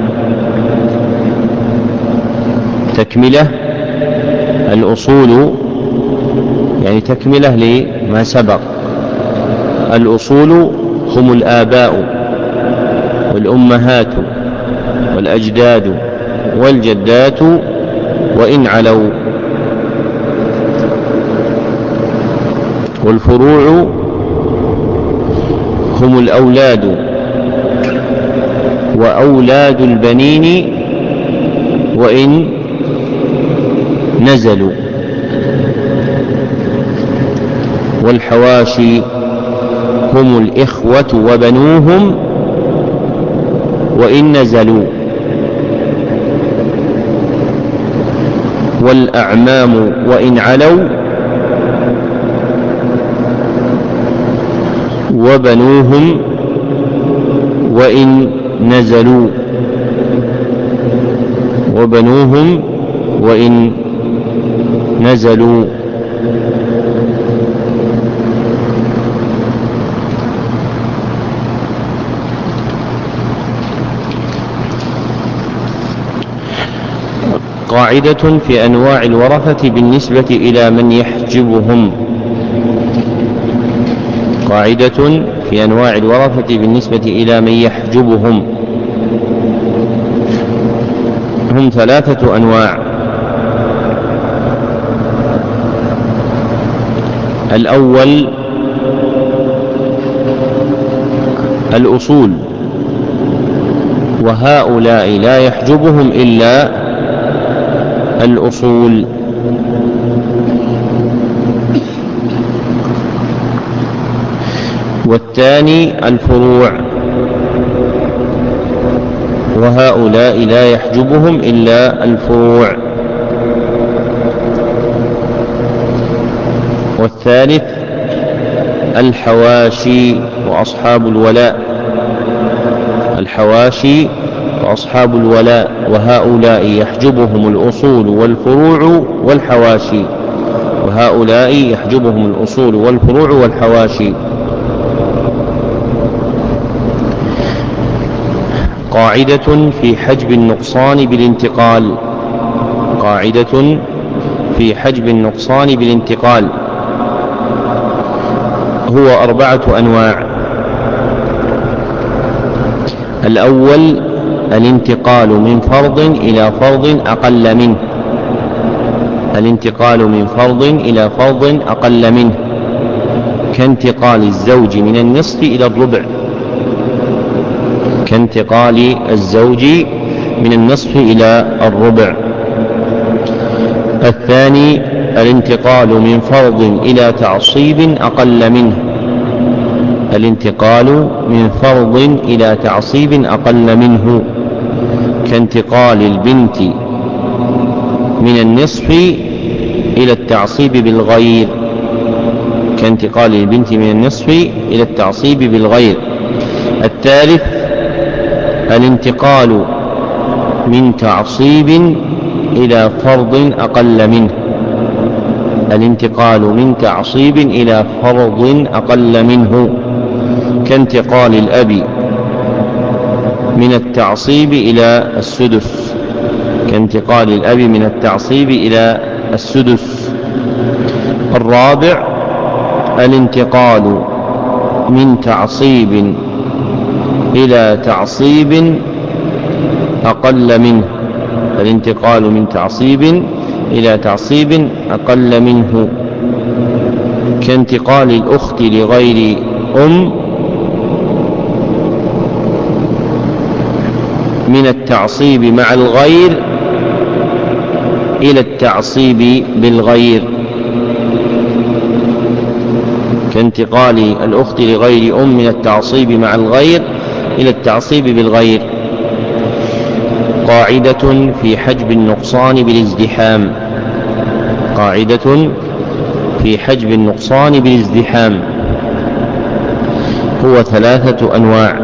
تكملة الأصول يعني تكملة لما سبق. الأصول هم الآباء والأمهات والأجداد والجدات وإن علوا، والفروع هم الأولاد وأولاد البنين وإن نزلوا، والحواشي هم الإخوة وبنوهم وإن نزلوا، والأعمام وإن علوا وبنوهم وإن نزلوا، وبنوهم وإن نزلوا. قاعدة في أنواع الورثة بالنسبة إلى من يحجبهم. قاعدة في أنواع الورثة بالنسبة إلى من يحجبهم. هم ثلاثة أنواع. الأول الأصول، وهؤلاء لا يحجبهم إلا الأصول. والثاني الفروع، وهؤلاء لا يحجبهم إلا الفروع. والثالث الحواشي وأصحاب الولاء، الحواشي وأصحاب الولاء، وهؤلاء يحجبهم الأصول والفروع والحواشي، وهؤلاء يحجبهم الأصول والفروع والحواشي. قاعدة في حجب النقصان بالانتقال. قاعدة في حجب النقصان بالانتقال. هو 4 أنواع. الأول الانتقال من فرض إلى فرض أقل منه، الانتقال من فرض إلى فرض أقل منه، كانتقال الزوج من النصف إلى الربع، كانتقال الزوج من النصف إلى الربع. الثاني الانتقال من فرض إلى تعصيب أقل منه، الانتقال من فرض إلى تعصيب أقل منه، كانتقال البنت من النصف إلى التعصيب بالغير، كانتقال البنت من النصف إلى التعصيب بالغير. الثالث الانتقال من تعصيب إلى فرض أقل منه، الانتقال من تعصيب إلى فرض أقل منه، كانتقال الأب من التعصيب إلى السدس، كانتقال الأب من التعصيب إلى السدس. الرابع الانتقال من تعصيب إلى تعصيب أقل منه، الانتقال من تعصيب إلى تعصيب أقل منه، كانتقال الأخت لغير أم من التعصيب مع الغير إلى التعصيب بالغير، كانتقال الأخت لغير من التعصيب مع الغير إلى التعصيب بالغير. قاعدة في حجب النقصان بالازدحام، قاعدة في حجب النقصان بالازدحام هو 3 أنواع.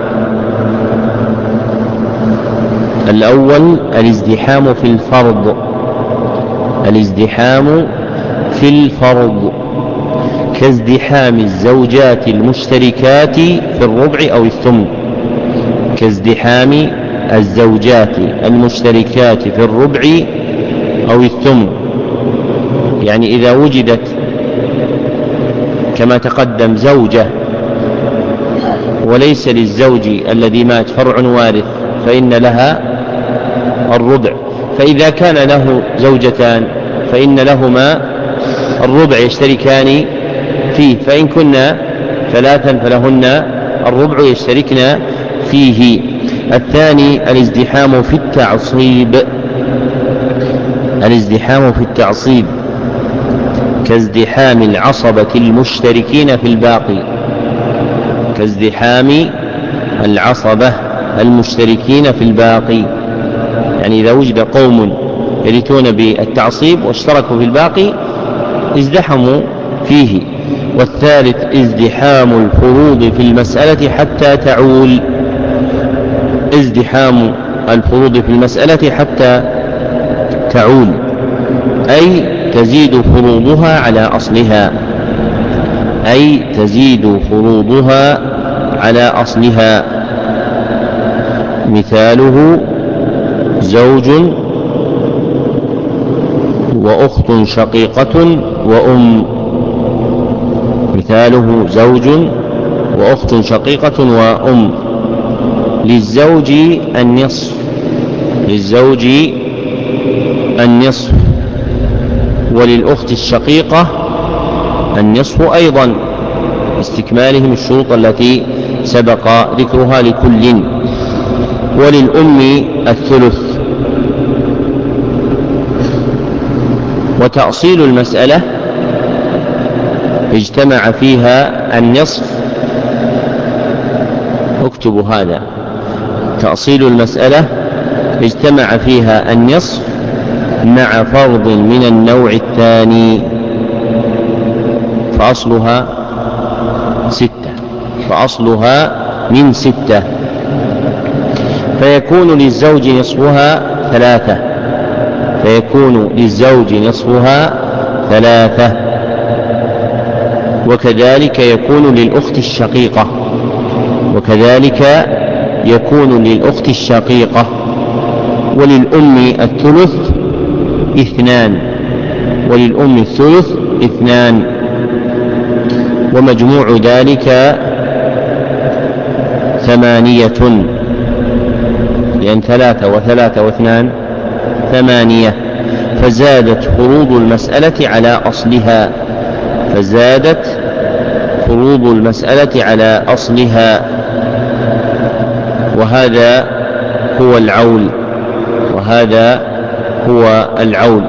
الأول الازدحام في الفرض، الازدحام في الفرض كازدحام الزوجات المشتركات في الربع أو الثمن، كازدحام الزوجات المشتركات في الربع أو الثمن. يعني إذا وجدت كما تقدم زوجة وليس للزوج الذي مات فرع وارث فإن لها الربع، فإذا كان له زوجتان فإن لهما الربع يشتركان فيه، فإن كنا 3 فلهن الربع يشتركن فيه. الثاني الازدحام في التعصيب، الازدحام في التعصيب كازدحام العصبة المشتركين في الباقي، كازدحام العصبة المشتركين في الباقي. يعني إذا وجد قوم يرثون بالتعصيب واشتركوا في الباقي ازدحموا فيه. والثالث ازدحام الفروض في المسألة حتى تعول، ازدحام الفروض في المسألة حتى تعول أي تزيد فروضها على أصلها، أي تزيد فروضها على أصلها. مثاله زوج وأخت شقيقة وأم، مثاله زوج وأخت شقيقة وأم. للزوج النصف، للزوج النصف، وللأخت الشقيقة النصف أيضا، استكمالهم الشروط التي سبق ذكرها لكل. وللأم الثلث. وتأصيل المسألة اجتمع فيها النصف، اكتبوا هذا، تأصيل المسألة اجتمع فيها النصف مع فرض من النوع الثاني فأصلها 6، فأصلها من 6، فيكون للزوج نصفها 3، فيكون للزوج نصفها 3. وكذلك يكون للأخت الشقيقة، وكذلك يكون للأخت الشقيقة. وللأم الثلث 2، وللأم الثلث 2، ومجموع ذلك 8، لأن 3 و3 و2 8، فزادت فروض المسألة على أصلها، فزادت فروض المسألة على أصلها. وهذا هو العول، وهذا هو العول.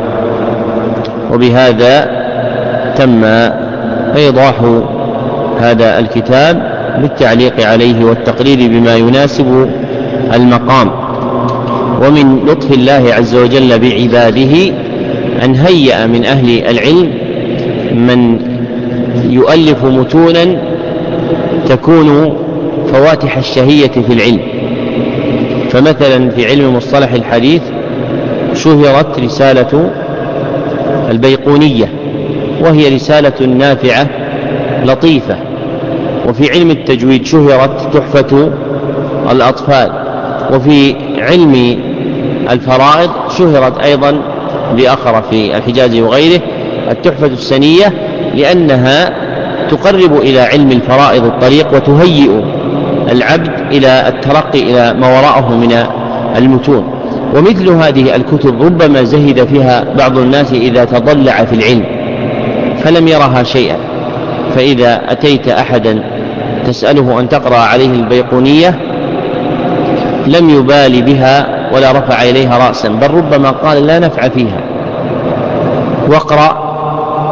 وبهذا تم إيضاح هذا الكتاب بالتعليق عليه والتقرير بما يناسب المقام. ومن لطف الله عز وجل بعباده أن هيأ من أهل العلم من يؤلف متونا تكون فواتح الشهية في العلم. فمثلا في علم مصطلح الحديث شهرت رسالة البيقونية، وهي رسالة نافعة لطيفة. وفي علم التجويد شهرت تحفة الأطفال. وفي علم الفرائض شهرت أيضا بأخرى في الحجاز وغيره التحفة السنية، لأنها تقرب إلى علم الفرائض الطريق وتهيئ العبد إلى الترقي إلى ما وراءه من المتون. ومثل هذه الكتب ربما زهد فيها بعض الناس إذا تضلع في العلم فلم يرها شيئا، فإذا أتيت أحدا تسأله أن تقرأ عليه البيقونية لم يبال بها ولا رفع إليها رأسا، بل ربما قال لا نفع فيها. واقرأ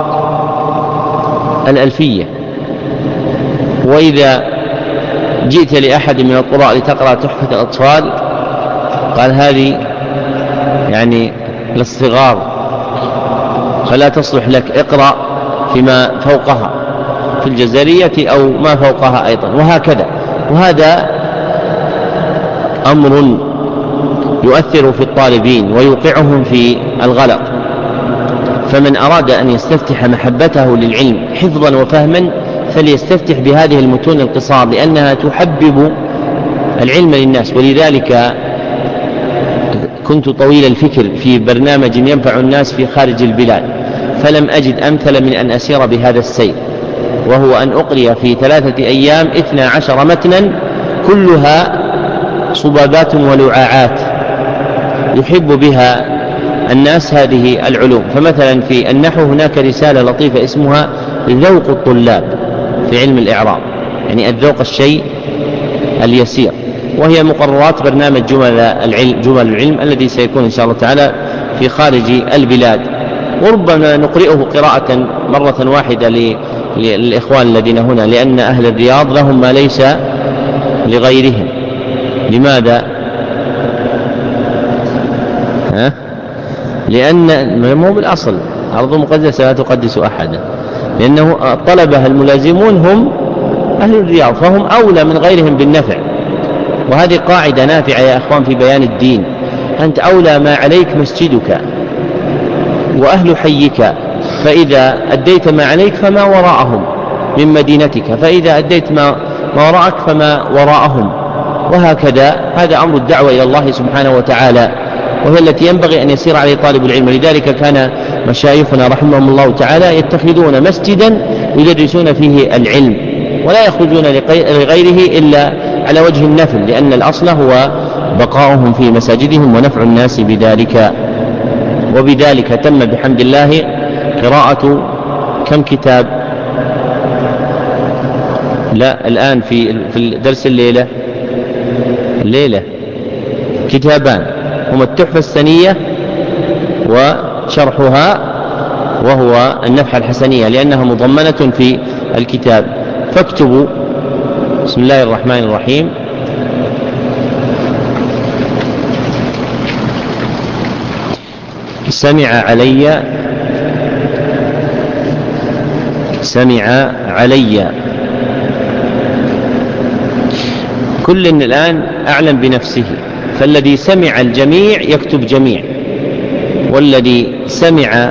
الألفية. وإذا جئت لأحد من القراء لتقرأ تحفة الأطفال قال هذه يعني للصغار فلا تصلح لك، اقرأ فيما فوقها في الجزرية أو ما فوقها أيضا، وهكذا. وهذا أمر يؤثر في الطالبين ويوقعهم في الغلط. فمن أراد أن يستفتح محبته للعلم حفظا وفهما فليستفتح بهذه المتون القصار، لأنها تحبب العلم للناس. ولذلك كنت طويل الفكر في برنامج ينفع الناس في خارج البلاد، فلم أجد أمثل من أن أسير بهذا السير، وهو أن أقري في 3 أيام 12 متنا كلها صبابات ولعاعات يحب بها الناس هذه العلوم. فمثلا في النحو هناك رسالة لطيفة اسمها ذوق الطلاب في علم الإعراب، يعني الذوق الشيء اليسير، وهي مقررات برنامج جمل العلم الذي سيكون إن شاء الله تعالى في خارج البلاد. وربما نقرئه قراءة مرة واحدة للإخوان الذين هنا، لأن أهل الرياض لهم ما ليس لغيرهم. لماذا؟ لأن مو بالأصل أرض مقدسة لا تقدس أحدا، لأنه الطلبة الملازمون هم أهل الرياض، فهم أولى من غيرهم بالنفع. وهذه قاعدة نافعة يا أخوان في بيان الدين. أنت أولى ما عليك مسجدك وأهل حيك، فإذا أديت ما عليك فما وراءهم من مدينتك، فإذا أديت ما وراءك فما وراءهم، وهكذا. هذا أمر الدعوة إلى الله سبحانه وتعالى، وهي التي ينبغي أن يسير عليه طالب العلم. لذلك كان مشايخنا رحمهم الله تعالى يتخذون مسجدا يدرسون فيه العلم ولا يخرجون لغيره إلا على وجه النفل، لأن الأصل هو بقاؤهم في مساجدهم ونفع الناس بذلك. وبذلك تم بحمد الله قراءة كم كتاب؟ لا، الآن في درس الليلة كتابان، هما التحفة السنية وشرحها، وهو النفحة الحسنية، لأنها مضمنة في الكتاب. فاكتبوا بسم الله الرحمن الرحيم سمع علي. كل الآن أعلم بنفسه، فالذي سمع الجميع يكتب جميع، والذي سمع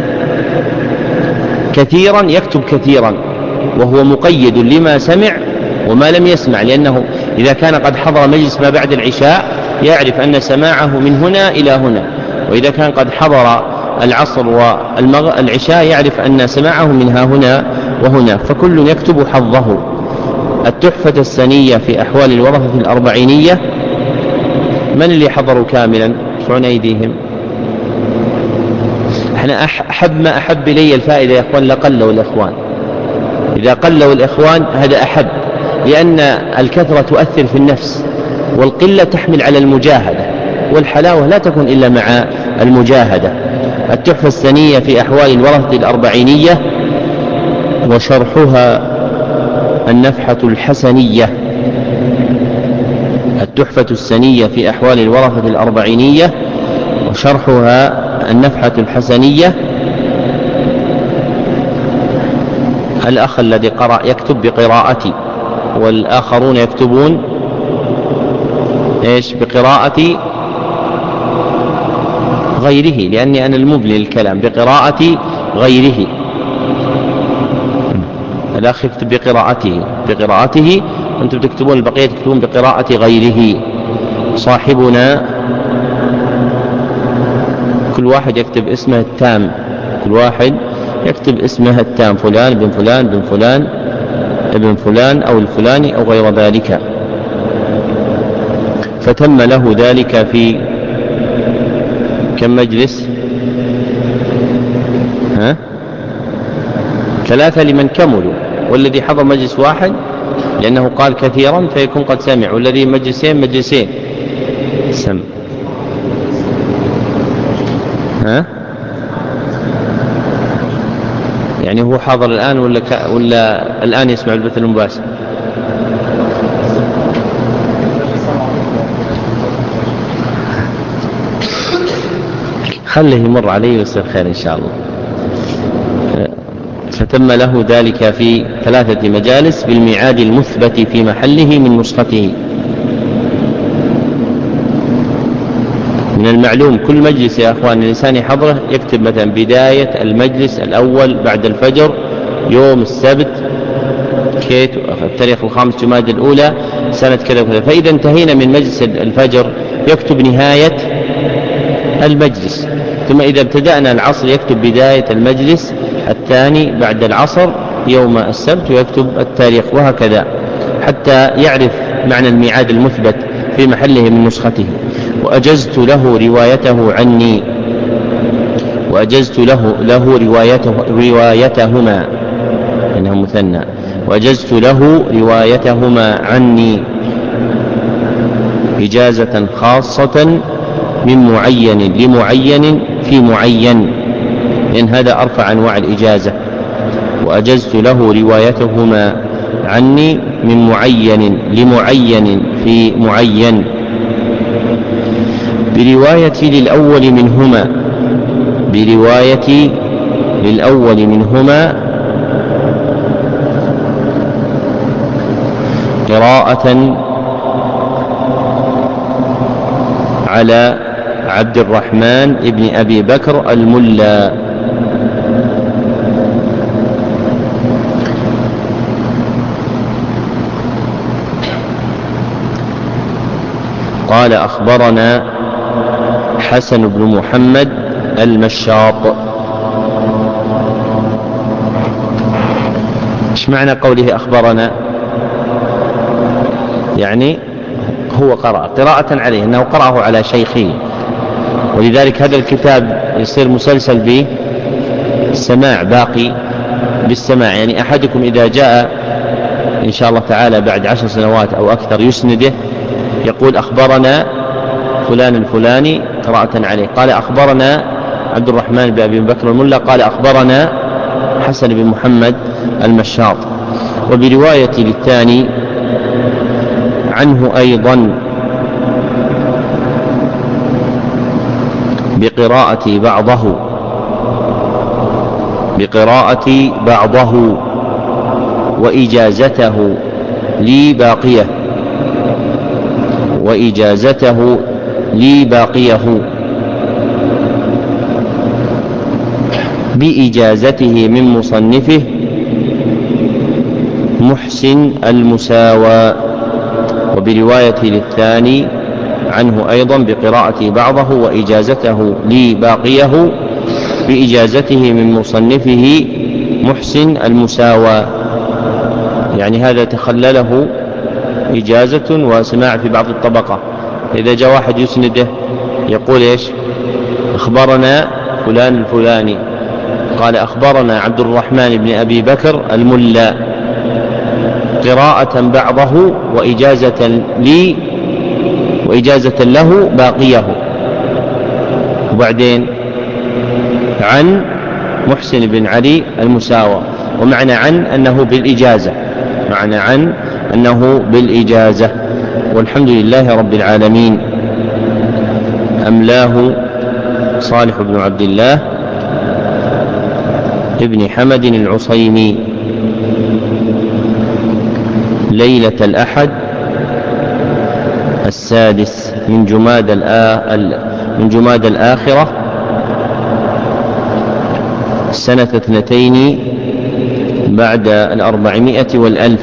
كثيرا يكتب كثيرا، وهو مقيد لما سمع وما لم يسمع، لأنه إذا كان قد حضر مجلس ما بعد العشاء يعرف أن سماعه من هنا إلى هنا، وإذا كان قد حضر العصر والعشاء يعرف أن سماعه من ها هنا وهنا، فكل يكتب حظه. التحفة السنية في أحوال الورثة الأربعينية، من اللي حضروا كاملا؟ ارفعون أيديهم. احنا ما أحب إلي الفائدة يا أخوان لقلوا الإخوان، إذا قلوا الإخوان هذا أحب، لأن الكثرة تؤثر في النفس، والقلة تحمل على المجاهدة، والحلاوة لا تكون إلا مع المجاهدة. التحفة السنية في أحوال الورثة الأربعينية وشرحها النفحة الحسنية. التحفة السنية في أحوال الورثة الأربعينية وشرحها النفحة الحسنية. الأخ الذي قرأ يكتب بقراءتي، والآخرون يكتبون بقراءة غيره، لأني أنا المبني للكلام، بقراءة غيره. الأخ يكتب بقراءته، أنتم تكتبون البقية تكتبون بقراءة غيره. صاحبنا كل واحد يكتب اسمه التام، كل واحد يكتب اسمه التام، فلان بن فلان بن فلان ابن فلان أو الفلاني أو غير ذلك. فتم له ذلك في كم مجلس؟ 3 لمن كملوا، والذي حضر مجلس واحد لأنه قال كثيرا فيكون قد سمع، والذي مجلسين سم. يعني هو حاضر الآن ولا الآن يسمع البث المباشر؟ خليه يمر عليه ويصير خير إن شاء الله. فتم له ذلك في 3 مجالس بالميعاد المثبت في محله من نسخته. من المعلوم كل مجلس يا أخوان الإنسان يحضره يكتب مثلا بداية المجلس الأول بعد الفجر يوم السبت التاريخ 5 جمادى الأولى سنة كذا وكذا، فإذا انتهينا من مجلس الفجر يكتب نهاية المجلس، ثم إذا ابتدأنا العصر يكتب بداية المجلس الثاني بعد العصر يوم السبت ويكتب التاريخ، وهكذا حتى يعرف معنى الميعاد المثبت في محله من نسخته. وأجزت له روايته عني، وأجزت له روايتهما إنه مثنى، وأجزت له روايتهما عني إجازة خاصة من معين لمعين في معين، لأن هذا أرفع أنواع الإجازة. وأجزت له روايتهما عني من معين لمعين في معين بروايتي للأول منهما قراءة على عبد الرحمن ابن أبي بكر الملا. قال أخبرنا حسن بن محمد المشاط. ايش معنى قوله أخبرنا؟ يعني هو قراءة عليه، أنه قرأه على شيخه، ولذلك هذا الكتاب يصير مسلسل بالسماع، باقي بالسماع. يعني أحدكم إذا جاء إن شاء الله تعالى بعد 10 سنوات أو أكثر يسنده يقول أخبرنا فلان الفلاني قراءة عليه، قال أخبرنا عبد الرحمن بن أبي بكر الملا، قال أخبرنا حسن بن محمد المشاط. وبرواية للثاني عنه أيضا بقراءة بعضه وإجازته لي باقيه بإجازته من مصنفه محسن المساوى. وبرواية للثاني عنه أيضا بقراءة بعضه وإجازته لي باقيه بإجازته من مصنفه محسن المساوى. يعني هذا تخلله إجازة وسماع في بعض الطبقة. إذا جاء واحد يسنده يقول إيش؟ أخبرنا فلان الفلاني، قال أخبرنا عبد الرحمن بن أبي بكر الملا قراءة بعضه وإجازة له باقيه، وبعدين عن محسن بن علي المساوى. ومعنى عن أنه بالإجازة. والحمد لله رب العالمين. أملاه صالح بن عبد الله ابن حمد العصيمي ليلة الأحد 6 من جمادى الآخرة سنة 2 بعد 400 والألف.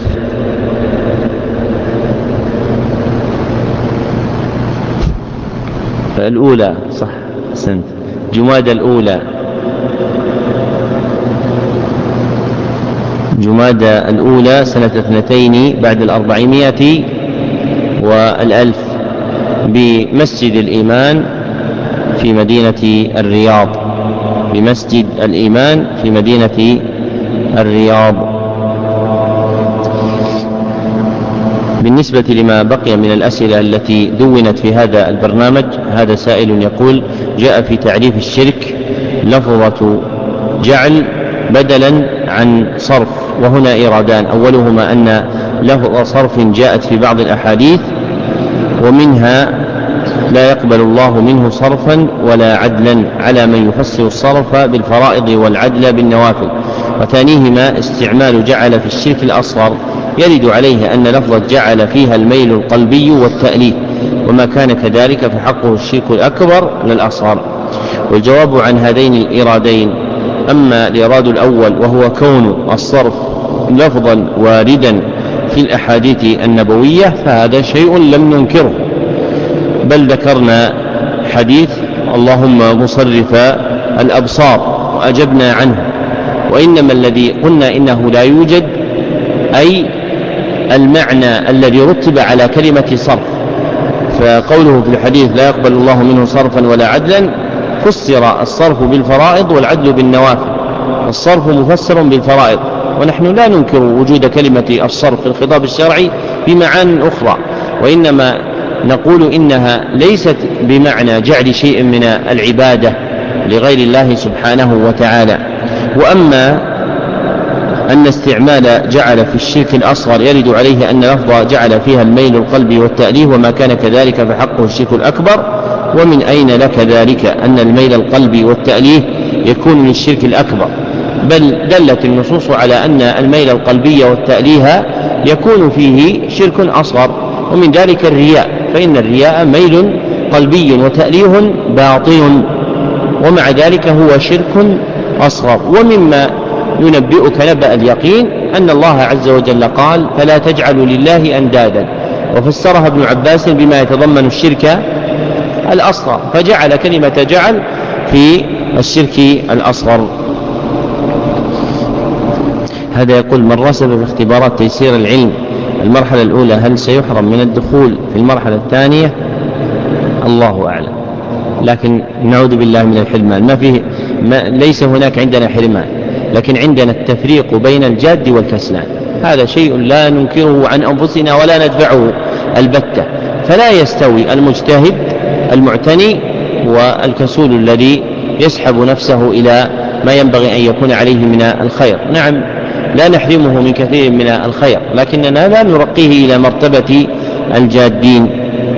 الأولى صح، سنة جمادى الأولى سنة 2 بعد 400 والألف بمسجد الإيمان في مدينة الرياض. بالنسبة لما بقي من الأسئلة التي دونت في هذا البرنامج، هذا سائل يقول: جاء في تعريف الشرك لفظة جعل بدلا عن صرف، وهنا إيرادان: أولهما أن لفظ صرف جاءت في بعض الأحاديث، ومنها لا يقبل الله منه صرفا ولا عدلا على من يفسر الصرف بالفرائض والعدل بالنوافل. وثانيهما استعمال جعل في الشرك الأصغر، يرد عليه أن لفظة جعل فيها الميل القلبي والتأليف، وما كان كذلك فحقه الشرك الأكبر للأصغر. والجواب عن هذين الإيرادين: أما الإيراد الأول وهو كون الصرف لفظا واردا في الأحاديث النبوية فهذا شيء لم ننكره، بل ذكرنا حديث اللهم مصرف الأبصار وأجبنا عنه. وإنما الذي قلنا إنه لا يوجد أي المعنى الذي رتب على كلمة صرف، فقوله في الحديث لا يقبل الله منه صرفا ولا عدلا فسر الصرف بالفرائض والعدل بالنوافل. الصرف مفسر بالفرائض، ونحن لا ننكر وجود كلمة الصرف في الخطاب الشرعي بمعان أخرى، وإنما نقول إنها ليست بمعنى جعل شيء من العبادة لغير الله سبحانه وتعالى. وأما أن استعمال جعل في الشرك الأصغر يرد عليه أن لفظ جعل فيها الميل القلبي والتأليه، وما كان كذلك فحقه الشرك الأكبر. ومن أين لك ذلك أن الميل القلبي والتأليه يكون للشرك الأكبر؟ بل دلت النصوص على أن الميل القلبي والتأليه يكون فيه شرك أصغر، ومن ذلك الرياء، فإن الرياء ميل قلبي وتأليه باطن، ومع ذلك هو شرك أصغر. ومما ينبئك نبأ اليقين أن الله عز وجل قال فلا تجعلوا لله أندادا، وفسرها ابن عباس بما يتضمن الشرك الأصغر، فجعل كلمة جعل في الشرك الأصغر. هذا يقول: من رسب في اختبارات تيسير العلم المرحلة الأولى هل سيحرم من الدخول في المرحلة الثانية؟ الله أعلم، لكن نعوذ بالله من الحرمان. ليس هناك عندنا حرمان، لكن عندنا التفريق بين الجاد والكسلان، هذا شيء لا ننكره عن أنفسنا ولا ندفعه البتة. فلا يستوي المجتهد المعتني والكسول الذي يسحب نفسه إلى ما ينبغي أن يكون عليه من الخير. نعم، لا نحرمه من كثير من الخير، لكننا لا نرقيه إلى مرتبة الجادين.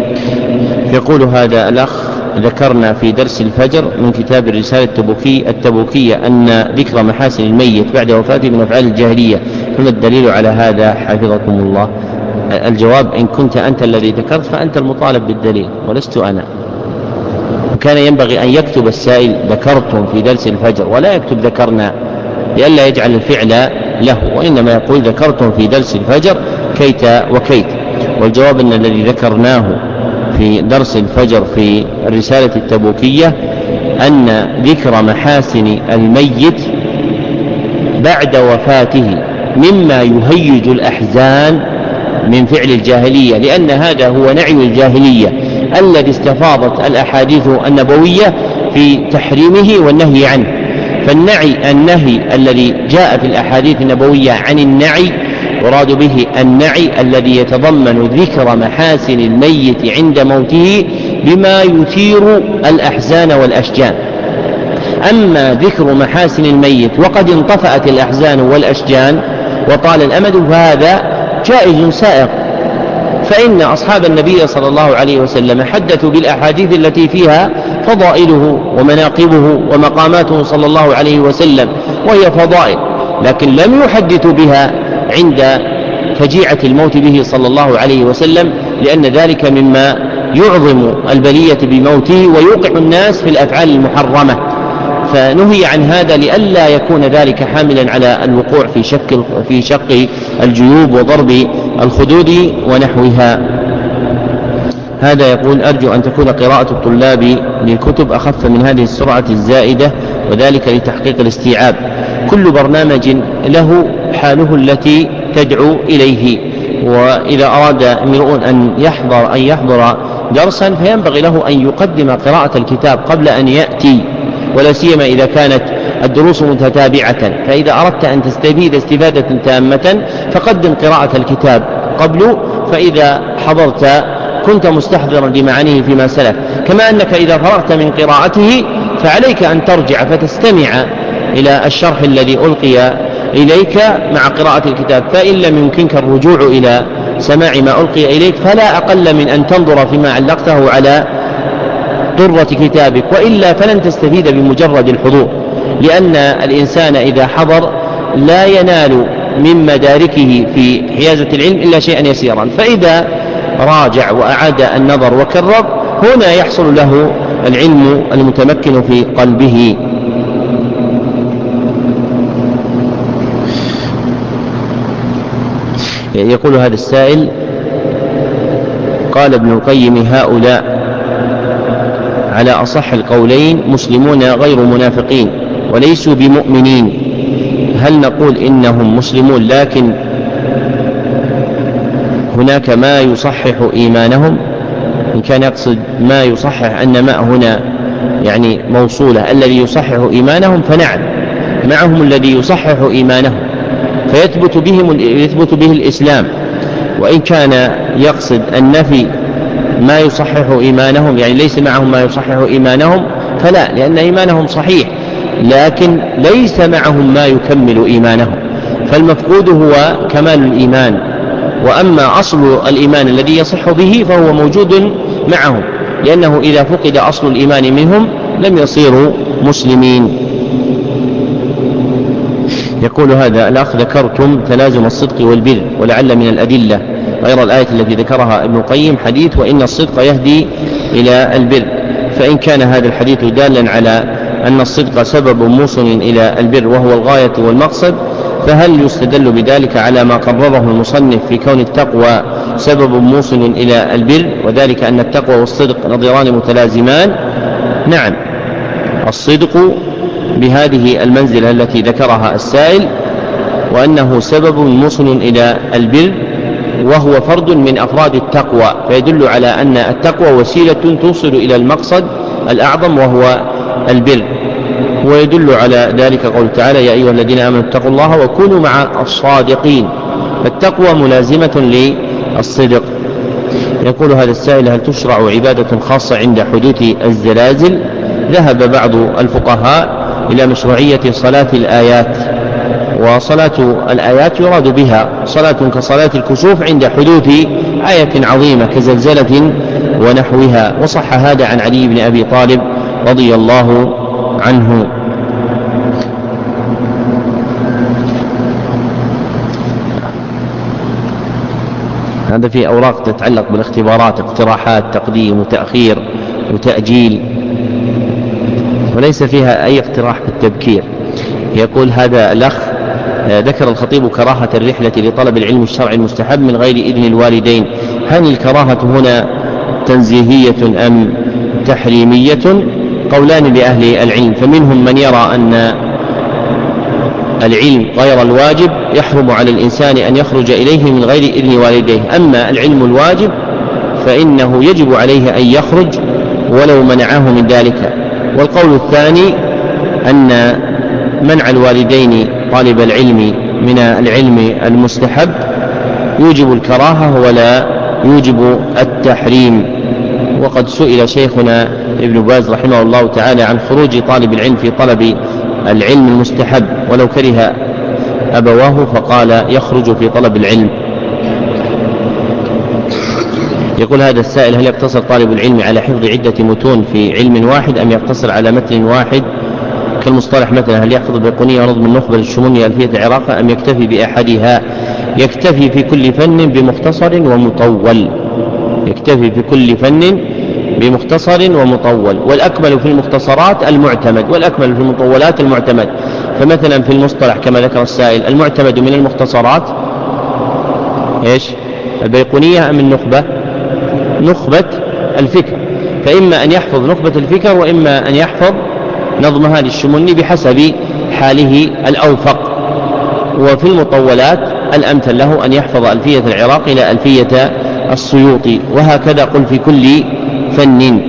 يقول هذا الأخ: ذكرنا في درس الفجر من كتاب الرسالة التبوكية أن ذكر محاسن الميت بعد وفاته من أفعال الجاهلية، فما الدليل على هذا حفظكم الله؟ الجواب: إن كنت أنت الذي ذكرت فأنت المطالب بالدليل ولست أنا. وكان ينبغي أن يكتب السائل ذكرتم في درس الفجر ولا يكتب ذكرنا، لئلا يجعل الفعل له، وإنما يقول ذكرتم في درس الفجر كيت وكيت. والجواب أن الذي ذكرناه في درس الفجر في الرسالة التبوكية أن ذكر محاسن الميت بعد وفاته مما يهيج الأحزان من فعل الجاهلية، لأن هذا هو نعي الجاهلية الذي استفاضت الأحاديث النبوية في تحريمه والنهي عنه. النهي الذي جاء في الأحاديث النبوية عن النعي يراد به النعي الذي يتضمن ذكر محاسن الميت عند موته بما يثير الأحزان والأشجان. أما ذكر محاسن الميت وقد انطفأت الأحزان والأشجان وطال الأمد فهذا جائز سائغ، فإن أصحاب النبي صلى الله عليه وسلم حدثوا بالأحاديث التي فيها فضائله ومناقبه ومقاماته صلى الله عليه وسلم، وهي فضائل، لكن لم يحدثوا بها عند فجيعة الموت به صلى الله عليه وسلم، لأن ذلك مما يعظم البلية بموته ويوقع الناس في الأفعال المحرمة، فنهي عن هذا لئلا يكون ذلك حاملا على الوقوع في شق الجيوب وضرب الخدود ونحوها. هذا يقول: أرجو أن تكون قراءة الطلاب للكتب أخف من هذه السرعة الزائدة، وذلك لتحقيق الاستيعاب. كل برنامج له حاله التي تدعو إليه، وإذا أراد امرؤ أن يحضر درسا فينبغي له أن يقدم قراءة الكتاب قبل أن يأتي، ولا سيما إذا كانت الدروس متتابعة. فإذا أردت أن تستفيد استفادة تامة فقدم قراءة الكتاب قبل، فإذا حضرت كنت مستحضرا لمعانيه فيما سلف، كما أنك إذا فرغت من قراءته فعليك أن ترجع فتستمع إلى الشرح الذي ألقي إليك مع قراءة الكتاب. فإن لم يمكنك الرجوع إلى سماع ما ألقي إليك فلا أقل من أن تنظر فيما علقته على طرة كتابك، وإلا فلن تستفيد بمجرد الحضور، لأن الإنسان إذا حضر لا ينال من مداركه في حيازة العلم إلا شيئا يسيرا، فإذا راجع وأعاد النظر وكرر هنا يحصل له العلم المتمكن في قلبه. يقول هذا السائل: قال ابن القيم: هؤلاء على أصح القولين مسلمون غير منافقين وليسوا بمؤمنين، هل نقول إنهم مسلمون لكن هناك ما يصحح إيمانهم؟ إن كان يقصد ما يصحح أن ما هنا يعني موصولة الذي يصحح إيمانهم، فنعم معهم الذي يصحح إيمانهم فيثبت به الإسلام. وإن كان يقصد النفي ما يصحح إيمانهم يعني ليس معهم ما يصحح إيمانهم فلا، لأن إيمانهم صحيح لكن ليس معهم ما يكمل إيمانهم، فالمفقود هو كمال الإيمان، وأما أصل الإيمان الذي يصح به فهو موجود معهم، لأنه إذا فقد أصل الإيمان منهم لم يصيروا مسلمين. يقول هذا الأخ: ذكرتم تلازم الصدق والبر، ولعل من الأدلة غير الآية التي ذكرها ابن القيم حديث وإن الصدق يهدي إلى البر، فإن كان هذا الحديث دالا على أن الصدق سبب موصل إلى البر وهو الغاية والمقصد، فهل يستدل بذلك على ما قرره المصنف في كون التقوى سبب موصل إلى البر، وذلك أن التقوى والصدق نظيران متلازمان؟ نعم، الصدق بهذه المنزلة التي ذكرها السائل، وأنه سبب موصل إلى البر وهو فرد من أفراد التقوى، فيدل على أن التقوى وسيلة توصل إلى المقصد الأعظم وهو البر. ويدل على ذلك قول تعالى: يا أيها الذين آمنوا اتقوا الله وكونوا مع الصادقين، فالتقوى ملازمة للصدق. يقول هذا السائل: هل تشرع عبادة خاصة عند حدوث الزلازل؟ ذهب بعض الفقهاء إلى مشروعية صلاة الآيات، وصلاة الآيات يراد بها صلاة كصلاة الكسوف عند حدوث آية عظيمة كزلزلة ونحوها، وصح هذا عن علي بن أبي طالب رضي الله عنه. هذا في أوراق تتعلق بالاختبارات، اقتراحات، تقديم وتأخير وتأجيل، وليس فيها أي اقتراح بالتبكير. يقول هذا الأخ: ذكر الخطيب كراهة الرحلة لطلب العلم الشرعي المستحب من غير إذن الوالدين، هل الكراهة هنا تنزيهية أم تحريمية؟ قولان لأهل العلم، فمنهم من يرى أن العلم غير الواجب يحرم على الإنسان أن يخرج إليه من غير إذن والديه، أما العلم الواجب فإنه يجب عليه أن يخرج ولو منعه من ذلك. والقول الثاني أن منع الوالدين طالب العلم من العلم المستحب يوجب الكراهة ولا يوجب التحريم. وقد سئل شيخنا ابن باز رحمه الله تعالى عن خروج طالب العلم في طلب العلم المستحب ولو كره أبواه، فقال يخرج في طلب العلم. يقول هذا السائل: هل يقتصر طالب العلم على حفظ عدة متون في علم واحد أم يقتصر على متن واحد كالمصطلح مثلا؟ هل يحفظ البيقونية ونظم النخبة للشمونية ألفية العراقة أم يكتفي بأحدها؟ يكتفي في كل فن بمختصر ومطول، يكتفي في كل فن بمختصر ومطول، والأكمل في المختصرات المعتمد والأكمل في المطولات المعتمد. فمثلا في المصطلح كما ذكر السائل المعتمد من المختصرات إيش؟ البيقونية أم النخبة؟ نخبة الفكر، فإما أن يحفظ نخبة الفكر وإما أن يحفظ نظمها للشموني بحسب حاله الأوفق. وفي المطولات الأمثل له أن يحفظ ألفية العراق إلى ألفية السيوطي، وهكذا قل في كل فن.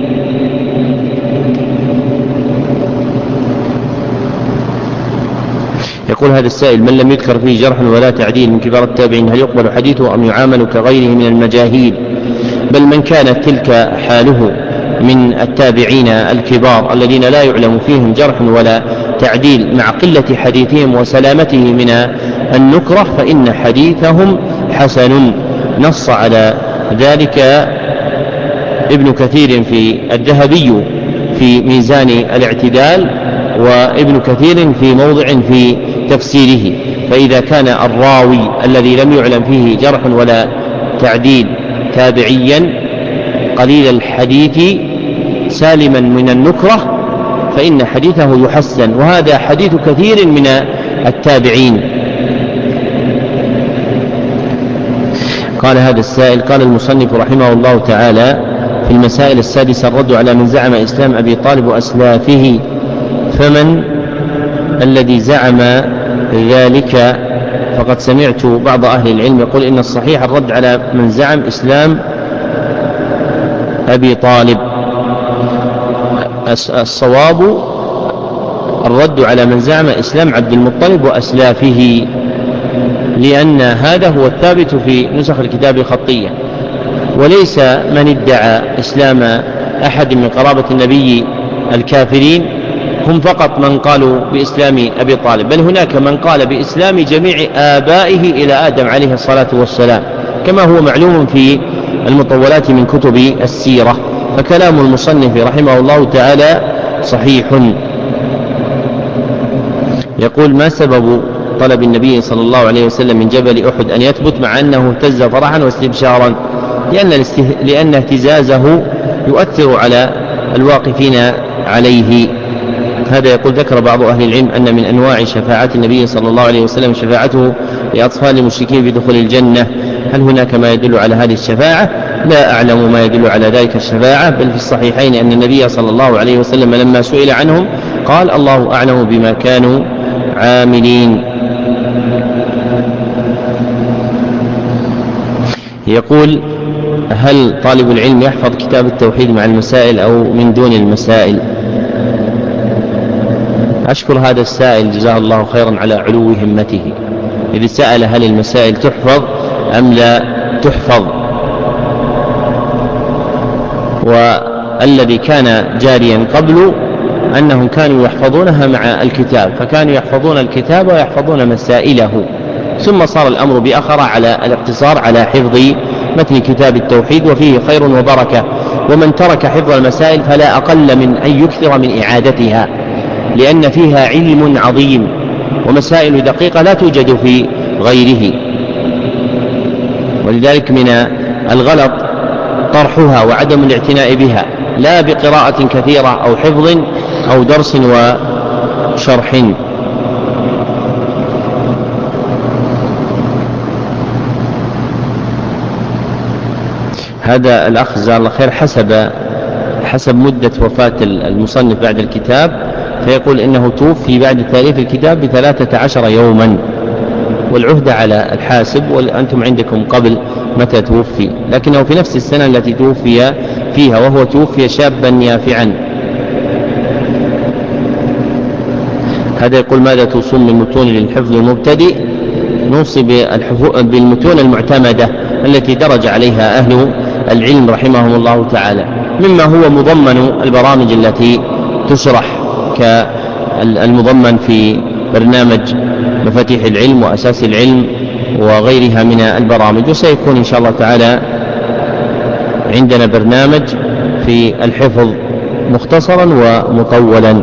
يقول هذا السائل: من لم يذكر فيه جرح ولا تعديل من كبار التابعين هل يقبل حديثه أم يعامل كغيره من المجاهيل؟ بل من كانت تلك حاله من التابعين الكبار الذين لا يعلم فيهم جرح ولا تعديل مع قلة حديثهم وسلامته من النكرة فإن حديثهم حسن. نص على ذلك ابن كثير في الذهبي في ميزان الاعتدال، وابن كثير في موضع في تفسيره. فإذا كان الراوي الذي لم يعلم فيه جرح ولا تعديل تابعيا قليل الحديث سالما من النكرة فإن حديثه يحسن، وهذا حديث كثير من التابعين. قال هذا السائل: قال المصنف رحمه الله تعالى في المسائل السادسة: الرد على من زعم إسلام أبي طالب وأسلافه. فمن الذي زعم ذلك؟ فقد سمعت بعض أهل العلم يقول إن الصحيح الرد على من زعم إسلام أبي طالب. الصواب الرد على من زعم إسلام عبد المطلب وأسلافه، لأن هذا هو الثابت في نسخ الكتاب الخطية، وليس من ادعى إسلام أحد من قرابة النبي الكافرين هم فقط من قالوا بإسلام أبي طالب، بل هناك من قال بإسلام جميع آبائه إلى آدم عليه الصلاة والسلام، كما هو معلوم في المطولات من كتب السيرة. فكلام المصنف رحمه الله تعالى صحيح. يقول: ما سبب طلب النبي صلى الله عليه وسلم من جبل أحد أن يثبت مع أنه اهتز فرحا واستبشارا؟ لأن اهتزازه يؤثر على الواقفين عليه. هذا يقول: ذكر بعض أهل العلم أن من أنواع شفاعة النبي صلى الله عليه وسلم شفاعته لأطفال المشركين بدخول الجنة. هل هناك ما يدل على هذه الشفاعة؟ لا أعلم ما يدل على ذلك الشفاعة، بل في الصحيحين أن النبي صلى الله عليه وسلم لما سئل عنهم قال: الله أعلم بما كانوا عاملين. يقول: هل طالب العلم يحفظ كتاب التوحيد مع المسائل أو من دون المسائل؟ أشكر هذا السائل جزاه الله خيرا على علو همته، إذ سأل هل المسائل تحفظ أم لا تحفظ. والذي كان جاريا قبل أنهم كانوا يحفظونها مع الكتاب، فكانوا يحفظون الكتاب ويحفظون مسائله، ثم صار الأمر بأخر على الاقتصار على حفظ متن كتاب التوحيد، وفيه خير وبركة. ومن ترك حفظ المسائل فلا أقل من أن يكثر من إعادتها، لأن فيها علم عظيم ومسائل دقيقة لا توجد في غيره. ولذلك من الغلط طرحها وعدم الاعتناء بها، لا بقراءة كثيرة أو حفظ أو درس وشرح. هذا الأخ جزاه الله خير حسب مدة وفاة المصنف بعد الكتاب، فيقول إنه توفي بعد تأليف الكتاب ب13 يوما، والعهد على الحاسب، وأنتم عندكم قبل متى توفي، لكنه في نفس السنة التي توفي فيها، وهو توفي شابا يافعا. هذا يقول: ماذا توصون من متون للحفظ المبتدئ؟ نوصي بالمتون المعتمدة التي درج عليها أهل العلم رحمهم الله تعالى، مما هو مضمن البرامج التي تشرح كالمضمن في برنامج مفاتيح العلم وأساس العلم وغيرها من البرامج. وسيكون إن شاء الله تعالى عندنا برنامج في الحفظ مختصرا ومطولا.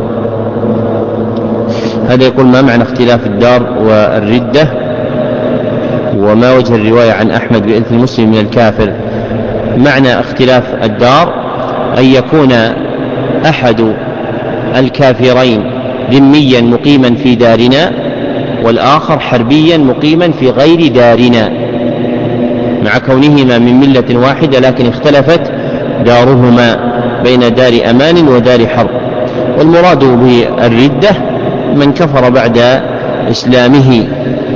هذا يقول: ما معنى اختلاف الدار والردة؟ وما وجه الرواية عن أحمد بإرث المسلم من الكافر؟ معنى اختلاف الدار أن يكون أحد الكافرين ذميا مقيما في دارنا، والآخر حربيا مقيما في غير دارنا، مع كونهما من ملة واحدة لكن اختلفت دارهما بين دار أمان ودار حرب. والمراد بالردة من كفر بعد إسلامه.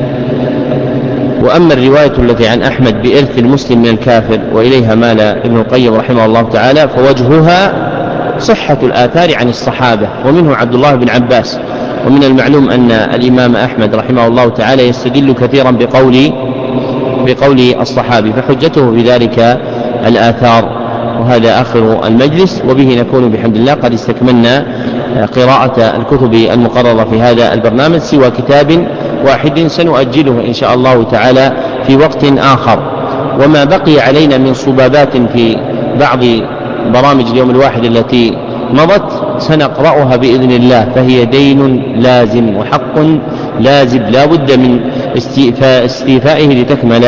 وأما الرواية التي عن أحمد بإرث المسلم من الكافر وإليها مال ابن القيم رحمه الله تعالى، فوجهها صحة الآثار عن الصحابة ومنه عبد الله بن عباس. ومن المعلوم أن الإمام أحمد رحمه الله تعالى يستدل كثيرا بقول الصحابي، فحجته بذلك الآثار. وهذا آخر المجلس، وبه نكون بحمد الله قد استكملنا قراءة الكتب المقررة في هذا البرنامج سوى كتاب واحد سنؤجله إن شاء الله تعالى في وقت آخر. وما بقي علينا من صبابات في بعض برامج اليوم الواحد التي مضت سنقرأها بإذن الله، فهي دين لازم وحق لازم لا بد من استيفائه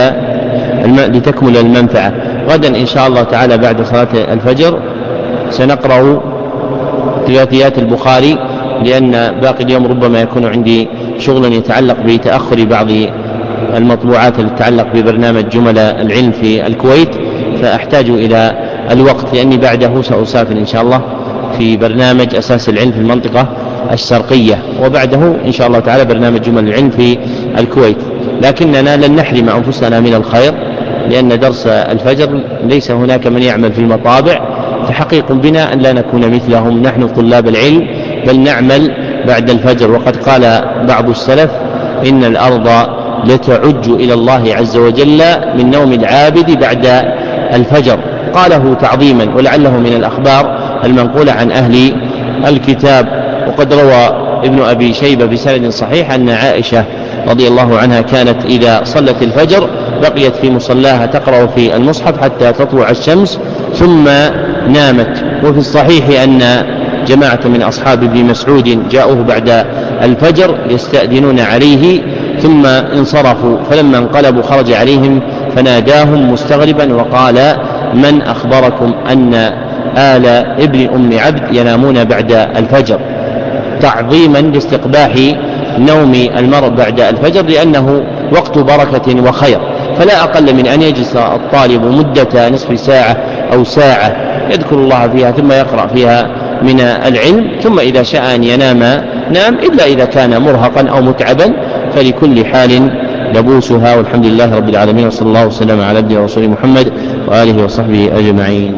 لتكمل المنفعة. غدا إن شاء الله تعالى بعد صلاة الفجر سنقرأ ثلاثيات البخاري، لأن باقي اليوم ربما يكون عندي شغل يتعلق بتأخر بعض المطبوعات التي تتعلق ببرنامج جمل العلم في الكويت، فأحتاج إلى الوقت لأني بعده سأسافر إن شاء الله في برنامج أساس العلم في المنطقة الشرقية، وبعده إن شاء الله تعالى برنامج جمل العلم في الكويت. لكننا لن نحرم أنفسنا من الخير، لأن درس الفجر ليس هناك من يعمل في المطابع، فحقيق بنا أن لا نكون مثلهم نحن طلاب العلم، بل نعمل بعد الفجر. وقد قال بعض السلف إن الأرض لتعج إلى الله عز وجل من نوم العابد بعد الفجر، قاله تعظيما، ولعله من الأخبار المنقولة عن أهل الكتاب. وقد روى ابن أبي شيبة بسند صحيح أن عائشة رضي الله عنها كانت إذا صلت الفجر بقيت في مصلاها تقرأ في المصحف حتى تطلع الشمس ثم نامت. وفي الصحيح أن جماعة من أصحاب ابن مسعود جاءوه بعد الفجر يستأذنون عليه ثم انصرفوا، فلما انقلبوا خرج عليهم فناداهم مستغربا وقال: من أخبركم أن آل ابن أم عبد ينامون بعد الفجر؟ تعظيما لاستقباح نوم المرء بعد الفجر، لأنه وقت بركة وخير، فلا أقل من أن يجلس الطالب مدة نصف ساعة أو ساعة يذكر الله فيها ثم يقرأ فيها من العلم، ثم إذا شاء أن ينام نام، إلا إذا كان مرهقا أو متعبا، فلكل حال لبوسها. والحمد لله رب العالمين، وصلى الله وسلم على عبده ورسوله محمد وآله وصحبه أجمعين.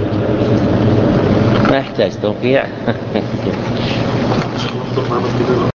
ما يحتاج توقيع.